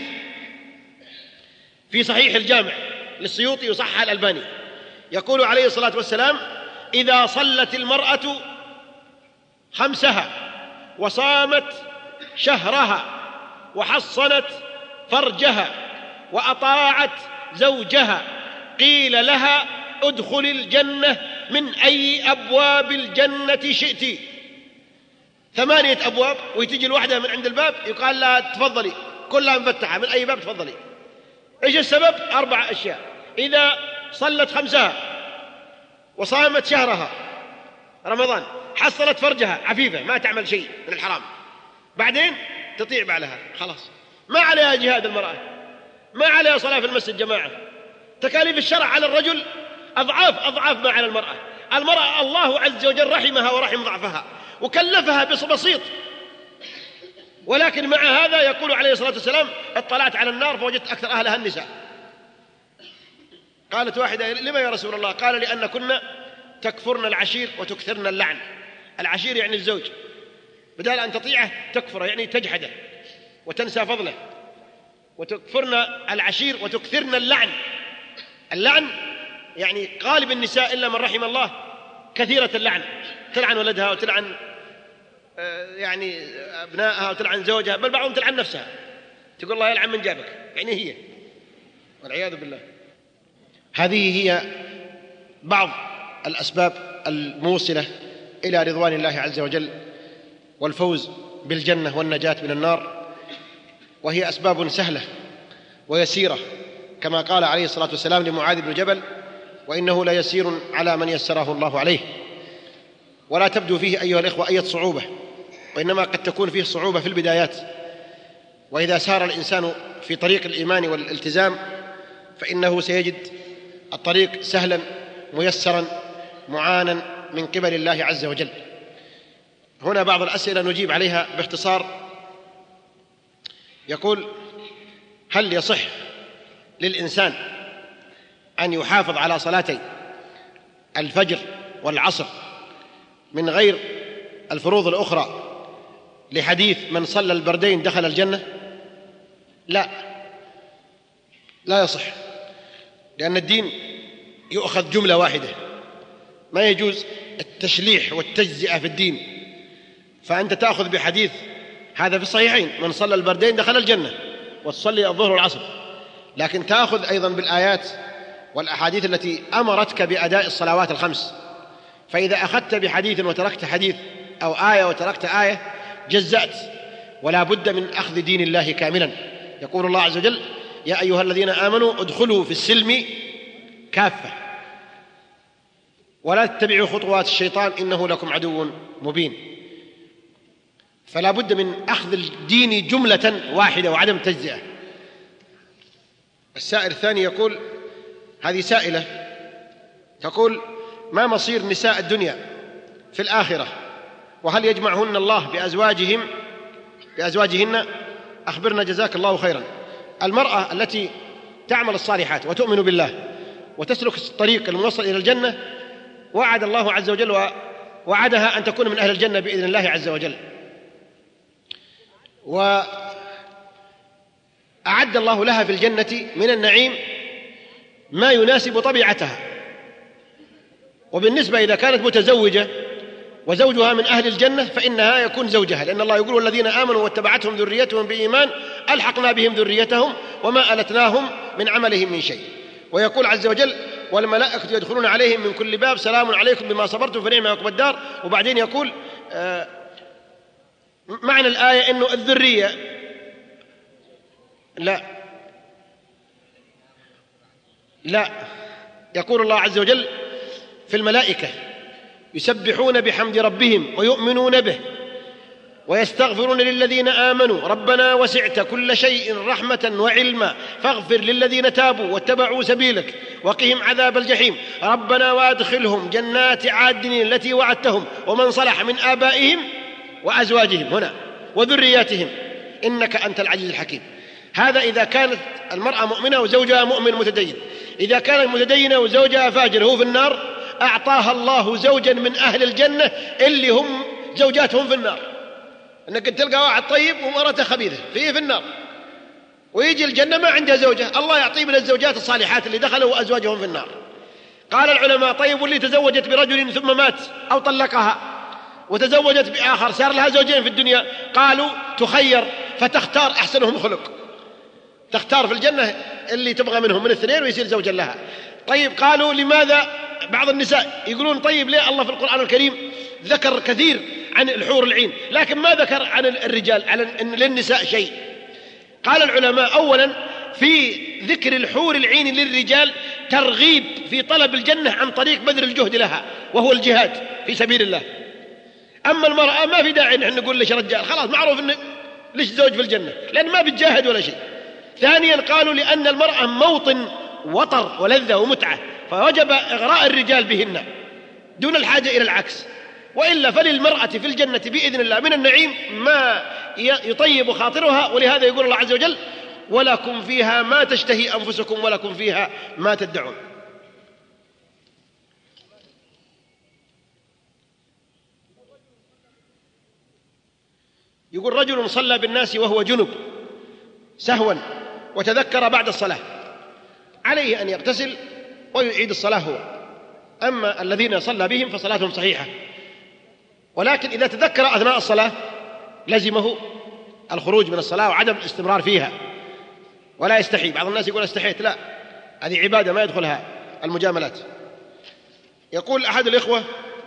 C: في صحيح الجامع للسيوطي وصحح الألباني، يقول عليه الصلاة والسلام: إذا صلت المرأة خمسها وصامت شهرها وحصنت فرجها وأطاعت زوجها قيل لها ادخل الجنة من أي أبواب الجنة شئت. ثمانية أبواب وتجي الواحدة من عند الباب يقال لها تفضلي، كلها مفتحة، من أي باب تفضلي. إيش السبب؟ أربع أشياء: إذا صلت خمسها وصامت شهرها رمضان، حصلت فرجها عفيفة ما تعمل شيء من الحرام، بعدين تطيع بعلها، خلاص ما عليها جهاد المرأة، ما عليها صلاة في المسجد جماعة. تكاليف الشرع على الرجل أضعاف أضعاف ما على المرأة. المرأة الله عز وجل رحمها ورحم ضعفها وكلفها بسيط، ولكن مع هذا يقول عليه الصلاة والسلام: اطلعت على النار فوجدت أكثر أهلها النساء. قالت واحدة: لما يا رسول الله؟ قال: لأن كنا تكفرن العشير وتكثرن اللعن. العشير يعني الزوج، بدل أن تطيعه تكفره يعني تجحده وتنسى فضله، وتكفرن العشير وتكثرن اللعن. اللعن يعني غالب النساء إلا من رحم الله كثيرة اللعن، تلعن ولدها وتلعن يعني أبنائها وتلعن زوجها، بل بعضهم تلعن نفسها، تقول الله يلعن من جابك، يعني هي، والعياذ بالله. هذه هي بعض الأسباب الموصلة إلى رضوان الله عز وجل والفوز بالجنة والنجاة من النار، وهي أسباب سهلة ويسيرة، كما قال عليه الصلاة والسلام لمعاذ بن جبل: وإنه ليسير على من يسره الله عليه. ولا تبدو فيه أيها الإخوة أي صعوبة، وإنما قد تكون فيه صعوبة في البدايات، وإذا سار الإنسان في طريق الإيمان والالتزام فإنه سيجد الطريق سهلا ميسرا معانا من قبل الله عز وجل. هنا بعض الأسئلة نجيب عليها باختصار. يقول: هل يصح للإنسان أن يحافظ على صلاتي الفجر والعصر من غير الفروض الأخرى لحديث من صلى البردين دخل الجنة؟ لا، لا يصح، لأن الدين يؤخذ جملة واحدة، ما يجوز التشليح والتجزئة في الدين. فأنت تأخذ بحديث هذا في الصحيحين: من صلى البردين دخل الجنة، وتصلي الظهر والعصر، لكن تأخذ أيضا بالآيات والأحاديث التي أمرتك بأداء الصلوات الخمس. فإذا أخذت بحديث وتركت حديث، أو آية وتركت آية، جزأت، ولا بد من أخذ دين الله كاملا. يقول الله عز وجل: يا أيها الذين آمنوا ادخلوا في السلم كافة ولا تتبعوا خطوات الشيطان إنه لكم عدو مبين. فلا بد من أخذ الدين جملة واحدة وعدم تجزئة. السائل الثاني يقول، هذه سائلة تقول: ما مصير نساء الدنيا في الآخرة، وهل يجمعهن الله بأزواجهم بأزواجهن؟ أخبرنا جزاك الله خيرا. المرأة التي تعمل الصالحات وتؤمن بالله وتسلك الطريق الموصل إلى الجنة، وعد الله عز وجل ووعدها أن تكون من أهل الجنة بإذن الله عز وجل، وأعد الله لها في الجنة من النعيم ما يناسب طبيعتها. وبالنسبة إذا كانت متزوجة وزوجها من أهل الجنة فإنها يكون زوجها، لأن الله يقول: والذين آمنوا واتبعتهم ذريتهم بإيمان ألحقنا بهم ذريتهم وما ألتناهم من عملهم من شيء. ويقول عز وجل: والملائكة يدخلون عليهم من كل باب سلام عليكم بما صبرتم فنعم عقبى الدار. وبعدين يقول آه معنى الآية إنه الذرية لا لا يقول الله عز وجل في الملائكة: يسبحون بحمد ربهم ويؤمنون به ويستغفرون للذين آمنوا ربنا وسعت كل شيء رحمة وعلما فاغفر للذين تابوا واتبعوا سبيلك وقهم عذاب الجحيم ربنا وادخلهم جنات عدن التي وعدتهم ومن صلح من آبائهم وأزواجهم هنا وذرياتهم إنك أنت العزيز الحكيم. هذا إذا كانت المرأة مؤمنة وزوجها مؤمن متدين. إذا كانت متدينة وزوجها فاجر هو في النار، أعطاها الله زوجا من أهل الجنة اللي هم زوجاتهم في النار. أنك تلقى واحد طيب ومرته خبيثة فيه في النار، ويجي الجنة ما عنده زوجة، الله يعطيه من الزوجات الصالحات اللي دخلوا وأزواجهم في النار. قال العلماء طيب واللي تزوجت برجل ثم مات أو طلقها وتزوجت بآخر صار لها زوجين في الدنيا، قالوا تخير فتختار أحسنهم خلق، تختار في الجنة اللي تبغى منهم من الاثنين ويصير زوجا لها. طيب قالوا لماذا بعض النساء يقولون طيب ليه الله في القرآن الكريم ذكر كثير عن الحور العين لكن ما ذكر عن الرجال على للنساء شيء؟ قال العلماء أولا في ذكر الحور العين للرجال ترغيب في طلب الجنة عن طريق بذل الجهد لها وهو الجهاد في سبيل الله. أما المرأة ما في داعي نحن نقول ليش رجال، خلاص معروف إن ليش زوج في الجنة لأن ما بتجاهد ولا شيء. ثانيا قالوا لأن المرأة موطن وطر ولذة ومتعة فوجب إغراء الرجال بهن دون الحاجة إلى العكس، وإلا فللمرأة في الجنة بإذن الله من النعيم ما يطيب خاطرها. ولهذا يقول الله عز وجل ولكم فيها ما تشتهي أنفسكم ولكم فيها ما تدعون. يقول رجل صلى بالناس وهو جنب سهوا وتذكر بعد الصلاة عليه أن يغتسل ويعيد الصلاة هو، أما الذين صلى بهم فصلاتهم صحيحة، ولكن إذا تذكر أثناء الصلاة لزمه الخروج من الصلاة وعدم الاستمرار فيها ولا يستحي. بعض الناس يقول استحيت، لا، هذه عبادة ما يدخلها المجاملات. يقول أحد الإخوة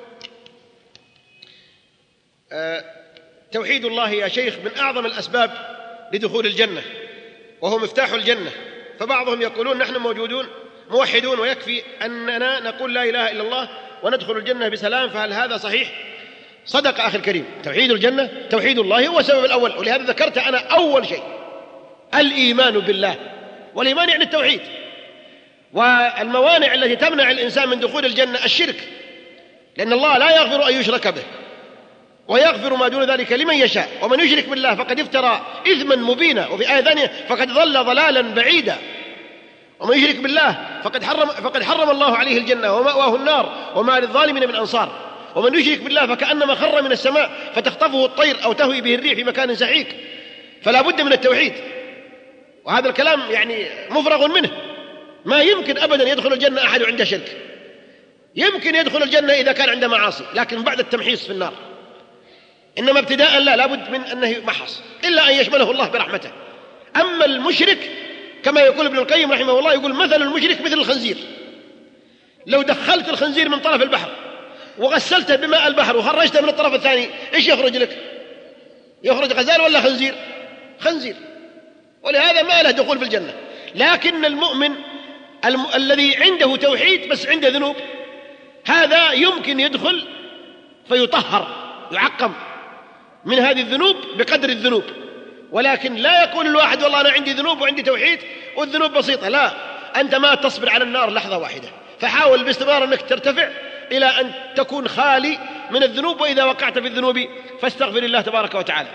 C: أه توحيد الله يا شيخ من أعظم الأسباب لدخول الجنة وهو مفتاح الجنة، فبعضهم يقولون نحن موجودون موحدون ويكفي أننا نقول لا إله إلا الله وندخل الجنة بسلام، فهل هذا صحيح؟ صدق أخي الكريم، توحيد الجنة توحيد الله هو السبب الأول، ولهذا ذكرت أنا أول شيء الإيمان بالله، والإيمان يعني التوحيد. والموانع التي تمنع الإنسان من دخول الجنة الشرك، لأن الله لا يغفر أن يشرك به ويغفر ما دون ذلك لمن يشاء، ومن يشرك بالله فقد افترى إثما مبينا، وفي آية ثانية فقد ضل ضلالا بعيدا. ومن يشرك بالله فقد حرم, فقد حرم الله عليه الجنة ومأواه النار وما للظالمين من أنصار. ومن يشرك بالله فكأنما خر من السماء فتخطفه الطير أو تهوي به الريح في مكان سحيق. فلا بد من التوحيد، وهذا الكلام يعني مفرغ منه. ما يمكن أبدا يدخل الجنة أحد عنده شرك، يمكن يدخل الجنة إذا كان عنده معاصي لكن بعد التمحيص في النار، إنما ابتداء لا لابد من أنه يمحص إلا أن يشمله الله برحمته. أما المشرك كما يقول ابن القيم رحمه الله، يقول مثل المشرك مثل الخنزير، لو دخلت الخنزير من طرف البحر وغسلته بماء البحر وخرجته من الطرف الثاني إيش يخرج لك؟ يخرج غزال ولا خنزير؟ خنزير. ولهذا ما له دخول في الجنة. لكن المؤمن الم... الذي عنده توحيد بس عنده ذنوب، هذا يمكن يدخل فيطهر يعقم من هذه الذنوب بقدر الذنوب، ولكن لا يقول الواحد والله أنا عندي ذنوب وعندي توحيد والذنوب بسيطة، لا، أنت ما تصبر على النار لحظة واحدة، فحاول باستمرار أنك ترتفع إلى أن تكون خالي من الذنوب، وإذا وقعت في الذنوب فاستغفر الله تبارك وتعالى.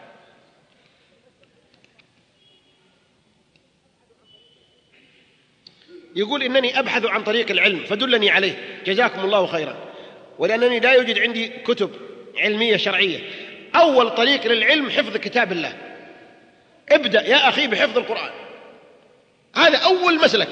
C: يقول إنني أبحث عن طريق العلم فدلني عليه جزاكم الله خيرا، ولأنني لا يوجد عندي كتب علمية شرعية. أول طريق للعلم حفظ كتاب الله، ابدأ يا أخي بحفظ القرآن، هذا أول مسلك،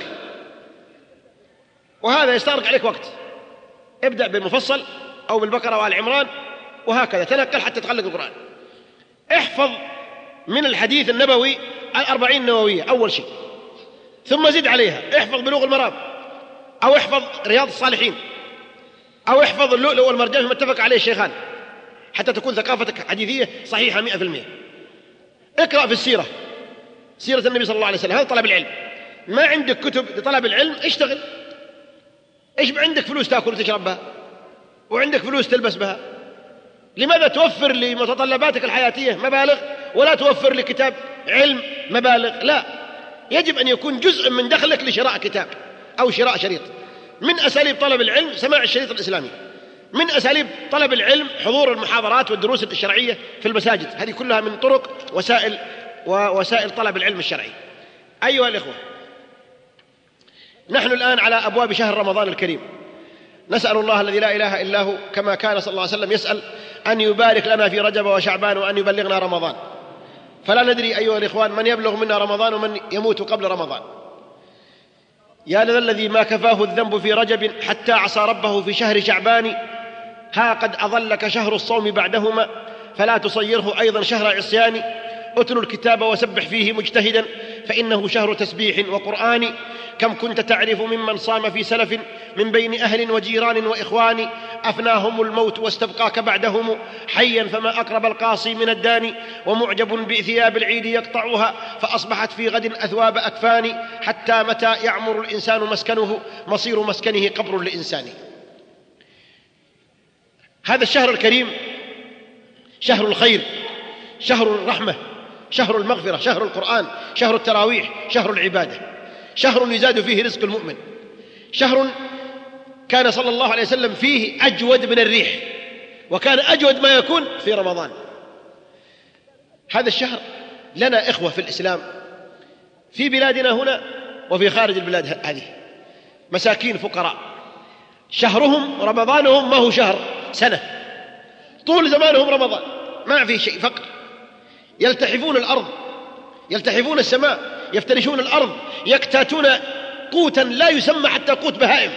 C: وهذا يستغرق عليك وقت. ابدأ بالمفصل أو بالبقرة وآل عمران وهكذا تنقل حتى تخلق القرآن. احفظ من الحديث النبوي الأربعين النووية أول شيء، ثم زد عليها احفظ بلوغ المرام، أو احفظ رياض الصالحين، أو احفظ اللؤلؤ والمرجان فيما اتفق عليه الشيخان، حتى تكون ثقافتك حديثية صحيحة مئة في المئة. اقرأ في السيرة، سيرة النبي صلى الله عليه وسلم، هذا طلب العلم. ما عندك كتب لطلب العلم اشتغل. ايش عندك فلوس تأكل وتشرب بها، وعندك فلوس تلبس بها، لماذا توفر لمتطلباتك الحياتية مبالغ ولا توفر لكتاب علم مبالغ؟ لا، يجب أن يكون جزء من دخلك لشراء كتاب أو شراء شريط. من أساليب طلب العلم سماع الشريط الإسلامي، من أساليب طلب العلم حضور المحاضرات والدروس الشرعية في المساجد، هذه كلها من طرق وسائل ووسائل طلب العلم الشرعي. أيها الإخوة، نحن الآن على أبواب شهر رمضان الكريم، نسأل الله الذي لا إله إلا هو كما كان صلى الله عليه وسلم يسأل أن يبارك لنا في رجب وشعبان وأن يبلغنا رمضان، فلا ندري أيها الإخوان من يبلغ منا رمضان ومن يموت قبل رمضان. يا لذا الذي ما كفاه الذنب في رجب حتى عصى ربه في شهر شعبان، ها قد أظلك شهر الصوم بعدهما فلا تصيره أيضا شهر عصيان. أتل الكتاب وسبح فيه مجتهدا فإنه شهر تسبيح وقرآن. كم كنت تعرف ممن صام في سلف من بين أهل وجيران وإخوان، أفناهم الموت واستبقاك بعدهم حيا فما أقرب القاصي من الداني. ومعجب بثياب العيد يقطعها فأصبحت في غد أثواب أكفان، حتى متى يعمر الإنسان مسكنه مصير مسكنه قبر الإنسان. هذا الشهر الكريم شهر الخير، شهر الرحمة، شهر المغفرة، شهر القرآن، شهر التراويح، شهر العبادة، شهر يزاد فيه رزق المؤمن، شهر كان صلى الله عليه وسلم فيه أجود من الريح، وكان أجود ما يكون في رمضان. هذا الشهر لنا إخوة في الإسلام في بلادنا هنا وفي خارج البلاد هذه، مساكين فقراء، شهرهم رمضانهم ما هو شهر سنة، طول زمانهم رمضان، ما في شيء، فقر، يلتحفون الأرض، يلتحفون السماء، يفترشون الأرض، يكتاتون قوتا لا يسمى حتى قوت بهائم،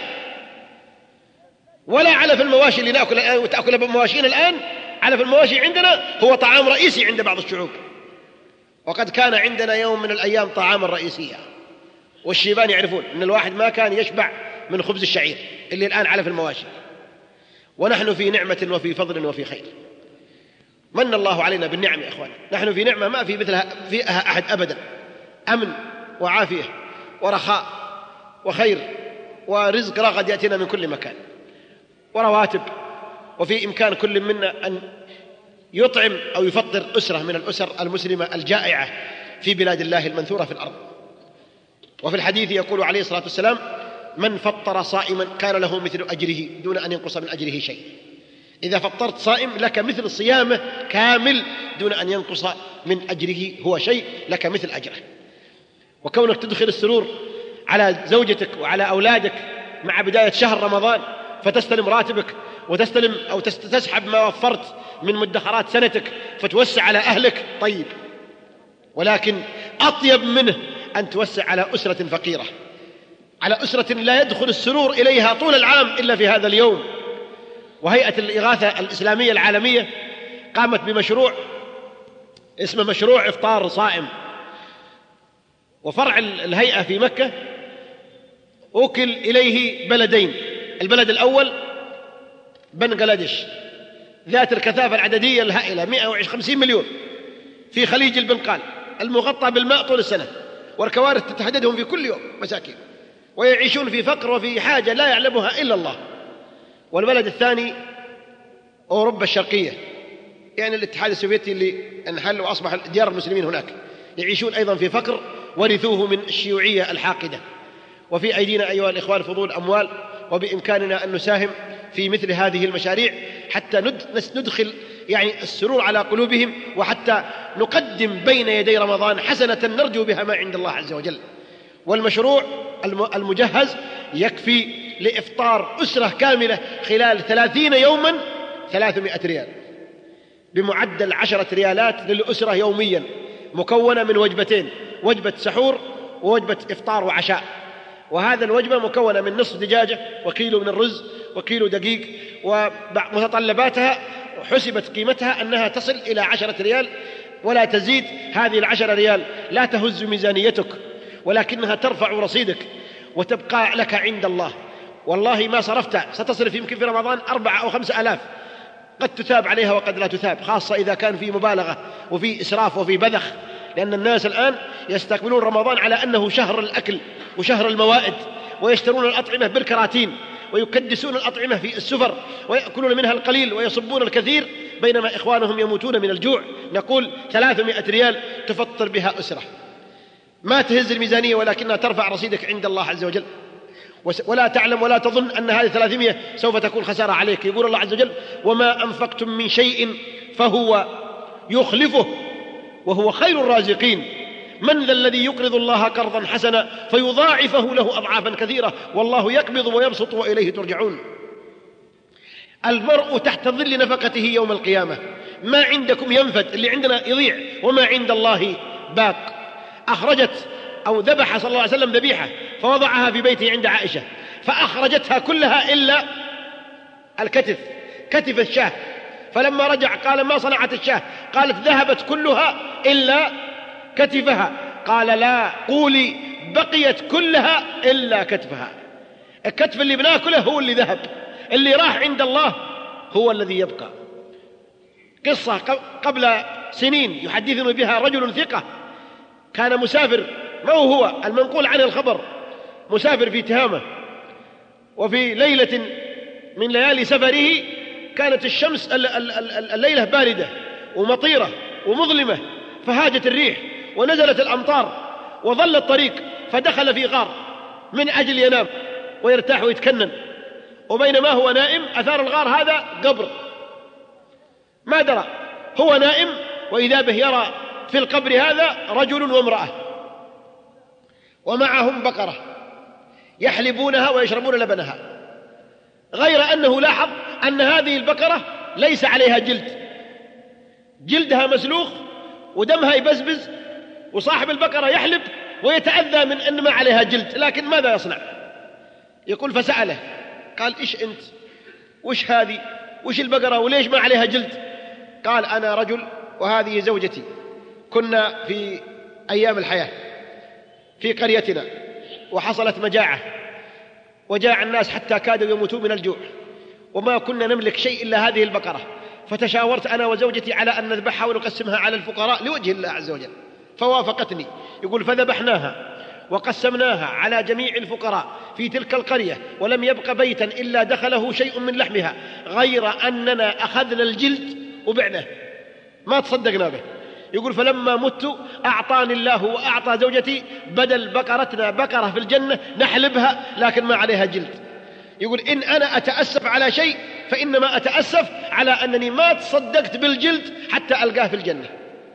C: ولا علف المواشي اللي نأكل الآن وتأكل مواشينا الآن. علف المواشي عندنا هو طعام رئيسي عند بعض الشعوب، وقد كان عندنا يوم من الأيام طعاما رئيسيا، والشيبان يعرفون أن الواحد ما كان يشبع من خبز الشعير اللي الآن علف المواشي. ونحن في نعمة وفي فضل وفي خير، من الله علينا بالنعم يا إخوان. نحن في نعمة ما في مثلها فيها أحد أبدا، أمن وعافية ورخاء وخير ورزق راغد يأتينا من كل مكان ورواتب، وفي إمكان كل منا أن يطعم أو يفطر أسرة من الأسر المسلمة الجائعة في بلاد الله المنثورة في الأرض. وفي الحديث يقول عليه الصلاة والسلام: من فطر صائما كان له مثل أجره دون أن ينقص من أجره شيء. إذا فطرت صائم لك مثل صيامه كامل دون أن ينقص من أجره هو شيء، لك مثل أجره. وكونك تدخل السرور على زوجتك وعلى أولادك مع بداية شهر رمضان، فتستلم راتبك وتستلم أو تسحب ما وفرت من مدخرات سنتك فتوسع على أهلك، طيب، ولكن أطيب منه أن توسع على أسرة فقيرة، على أسرة لا يدخل السرور إليها طول العام إلا في هذا اليوم. وهيئة الإغاثة الإسلامية العالمية قامت بمشروع اسمه مشروع إفطار صائم، وفرع الهيئة في مكة أوكل إليه بلدين، البلد الأول بنغلاديش ذات الكثافة العددية الهائلة مئة وخمسين مليون في خليج البنقال، المغطى بالماء طول السنة، والكوارث تتهددهم في كل يوم، مساكين، ويعيشون في فقر وفي حاجة لا يعلمها إلا الله. والبلد الثاني أوروبا الشرقية، يعني الاتحاد السوفيتي اللي انحل وأصبح ديار المسلمين هناك، يعيشون أيضا في فقر ورثوه من الشيوعية الحاقدة. وفي أيدينا أيها الإخوان فضول أموال، وبإمكاننا أن نساهم في مثل هذه المشاريع حتى ندخل يعني السرور على قلوبهم، وحتى نقدم بين يدي رمضان حسنة نرجو بها ما عند الله عز وجل. والمشروع المجهز يكفي لإفطار أسرة كاملة خلال ثلاثين يوما ثلاثمائة ريال، بمعدل عشرة ريالات للأسرة يوميا، مكونة من وجبتين، وجبة سحور ووجبة إفطار وعشاء. وهذا الوجبة مكونة من نصف دجاجة وكيلو من الرز وكيلو دقيق، ومتطلباتها حسبت قيمتها أنها تصل إلى عشرة ريال ولا تزيد. هذه العشرة ريال لا تهز ميزانيتك، ولكنها ترفع رصيدك وتبقى لك عند الله. والله ما صرفت ستصرف يمكن في رمضان أربعة أو خمسة ألاف، قد تثاب عليها وقد لا تثاب، خاصة إذا كان في مبالغة وفي إسراف وفي بذخ، لأن الناس الآن يستقبلون رمضان على أنه شهر الأكل وشهر الموائد، ويشترون الأطعمة بالكراتين، ويكدسون الأطعمة في السفر، ويأكلون منها القليل ويصبون الكثير، بينما إخوانهم يموتون من الجوع. نقول ثلاثمائة ريال تفطر بها أسرة، ما تهز الميزانية ولكنها ترفع رصيدك عند الله عز وجل، ولا تعلم ولا تظن أن هذه ثلاثمائة سوف تكون خسارة عليك. يقول الله عز وجل: وما أنفقتم من شيء فهو يخلفه وهو خير الرازقين، من ذا الذي يقرض الله قرضا حسنا فيضاعفه له أضعافا كثيرة والله يقبض ويبسط وإليه ترجعون. المرء تحت ظل نفقته يوم القيامة، ما عندكم ينفد، اللي عندنا يضيع، وما عند الله باق. أخرجت أو ذبح صلى الله عليه وسلم ذبيحة فوضعها في بيته عند عائشة، فأخرجتها كلها إلا الكتف، كتف الشاة، فلما رجع قال: ما صنعت الشاة؟ قالت: ذهبت كلها إلا كتفها. قال: لا، قولي بقيت كلها إلا كتفها. الكتف اللي بناكله هو اللي ذهب، اللي راح عند الله هو الذي يبقى. قصة قبل سنين يحدثني بها رجل ثقة، كان مسافر، ما هو هو المنقول عنه الخبر، مسافر في تهامة، وفي ليلة من ليالي سفره كانت الشمس الليلة باردة ومطيرة ومظلمة، فهاجت الريح ونزلت الأمطار وظل الطريق، فدخل في غار من أجل ينام ويرتاح ويتكنن، وبينما هو نائم أثار الغار هذا قبر، ما درى، هو نائم وإذا به يرى في القبر هذا رجل وامرأة ومعهم بقرة يحلبونها ويشربون لبنها، غير أنه لاحظ أن هذه البقرة ليس عليها جلد، جلدها مسلوخ ودمها يبزبز، وصاحب البقرة يحلب ويتأذى من أن ما عليها جلد، لكن ماذا يصنع؟ يقول: فسأله قال: إيش أنت؟ وش هذه؟ وش البقرة وليش ما عليها جلد؟ قال: أنا رجل وهذه زوجتي، كنا في أيام الحياة في قريتنا وحصلت مجاعة وجاع الناس حتى كادوا يموتون من الجوع، وما كنا نملك شيء إلا هذه البقرة، فتشاورت أنا وزوجتي على أن نذبحها ونقسمها على الفقراء لوجه الله عز وجل، فوافقتني. يقول: فذبحناها وقسمناها على جميع الفقراء في تلك القرية، ولم يبق بيتا إلا دخله شيء من لحمها، غير أننا أخذنا الجلد وبعناه، ما تصدقنا به. يقول: فلما مت أعطاني الله وأعطى زوجتي بدل بقرتنا بقرة في الجنة نحلبها لكن ما عليها جلد. يقول: إن أنا أتأسف على شيء فإنما أتأسف على أنني ما تصدقت بالجلد حتى ألقاه في الجنة.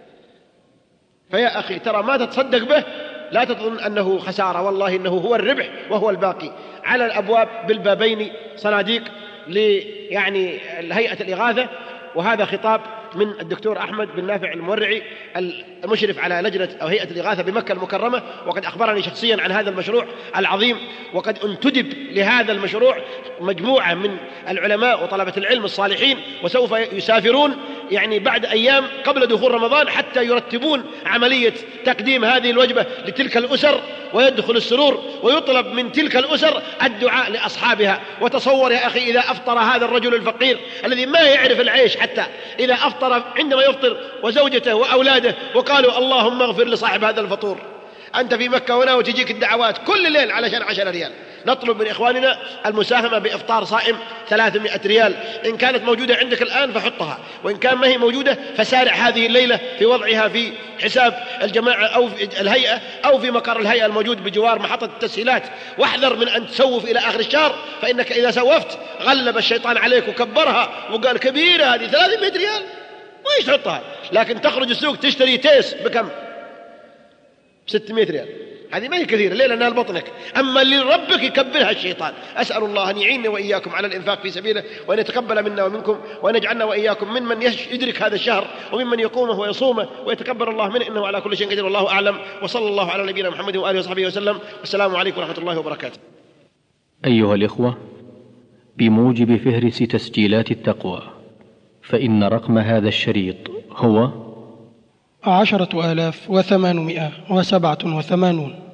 C: فيا أخي ترى ما تتصدق به لا تظن أنه خسارة، والله إنه هو الربح وهو الباقي. على الأبواب بالبابين صناديق يعني الهيئة الإغاثة، وهذا خطاب من الدكتور أحمد بن نافع المورعي المشرف على لجنة أو هيئة الإغاثة بمكة المكرمة، وقد أخبرني شخصيا عن هذا المشروع العظيم، وقد انتدب لهذا المشروع مجموعة من العلماء وطلبة العلم الصالحين، وسوف يسافرون يعني بعد أيام قبل دخول رمضان حتى يرتبون عملية تقديم هذه الوجبة لتلك الأسر، ويدخل السرور، ويطلب من تلك الأسر الدعاء لأصحابها. وتصور يا أخي إذا أفطر هذا الرجل الفقير الذي ما يعرف العيش، حتى إذا أفطر عندما يفطر وزوجته وأولاده وقالوا: اللهم اغفر لصاحب هذا الفطور، أنت في مكة هنا وتجيك الدعوات كل ليل علشان عشرة ريال. نطلب من إخواننا المساهمة بإفطار صائم ثلاثمائة ريال، إن كانت موجودة عندك الآن فحطها، وإن كان ما هي موجودة فسارع هذه الليلة في وضعها في حساب الجماعة أو في الهيئة أو في مقر الهيئة الموجود بجوار محطة التسهيلات، واحذر من أن تسوف إلى آخر الشهر، فإنك إذا سوفت غلب الشيطان عليك وكبرها وقال: كبيرة هذه ثلاثمائة ريال وإيش تحطها؟ لكن تخرج السوق تشتري تيس بكم؟ ستمائة ريال، هذه ما هي كثيرة ليه؟ لأنها لبطنك، أما اللي ربك يكبرها الشيطان. أسأل الله أن يعيننا وإياكم على الإنفاق في سبيله، وأن يتقبل منا ومنكم، وأن يجعلنا وإياكم ممن يدرك هذا الشهر وممن يقومه ويصومه ويتكبر الله منه، إنه على كل شيء قدير، والله أعلم. وصلى الله على نبينا محمد وآله وصحبه وسلم، والسلام عليكم ورحمة الله وبركاته.
A: أيها الإخوة، بموجب فهرس تسجيلات التقوى، فإن رقم هذا الشريط هو
B: عشرة آلاف وثمانمائة وسبعة وثمانون.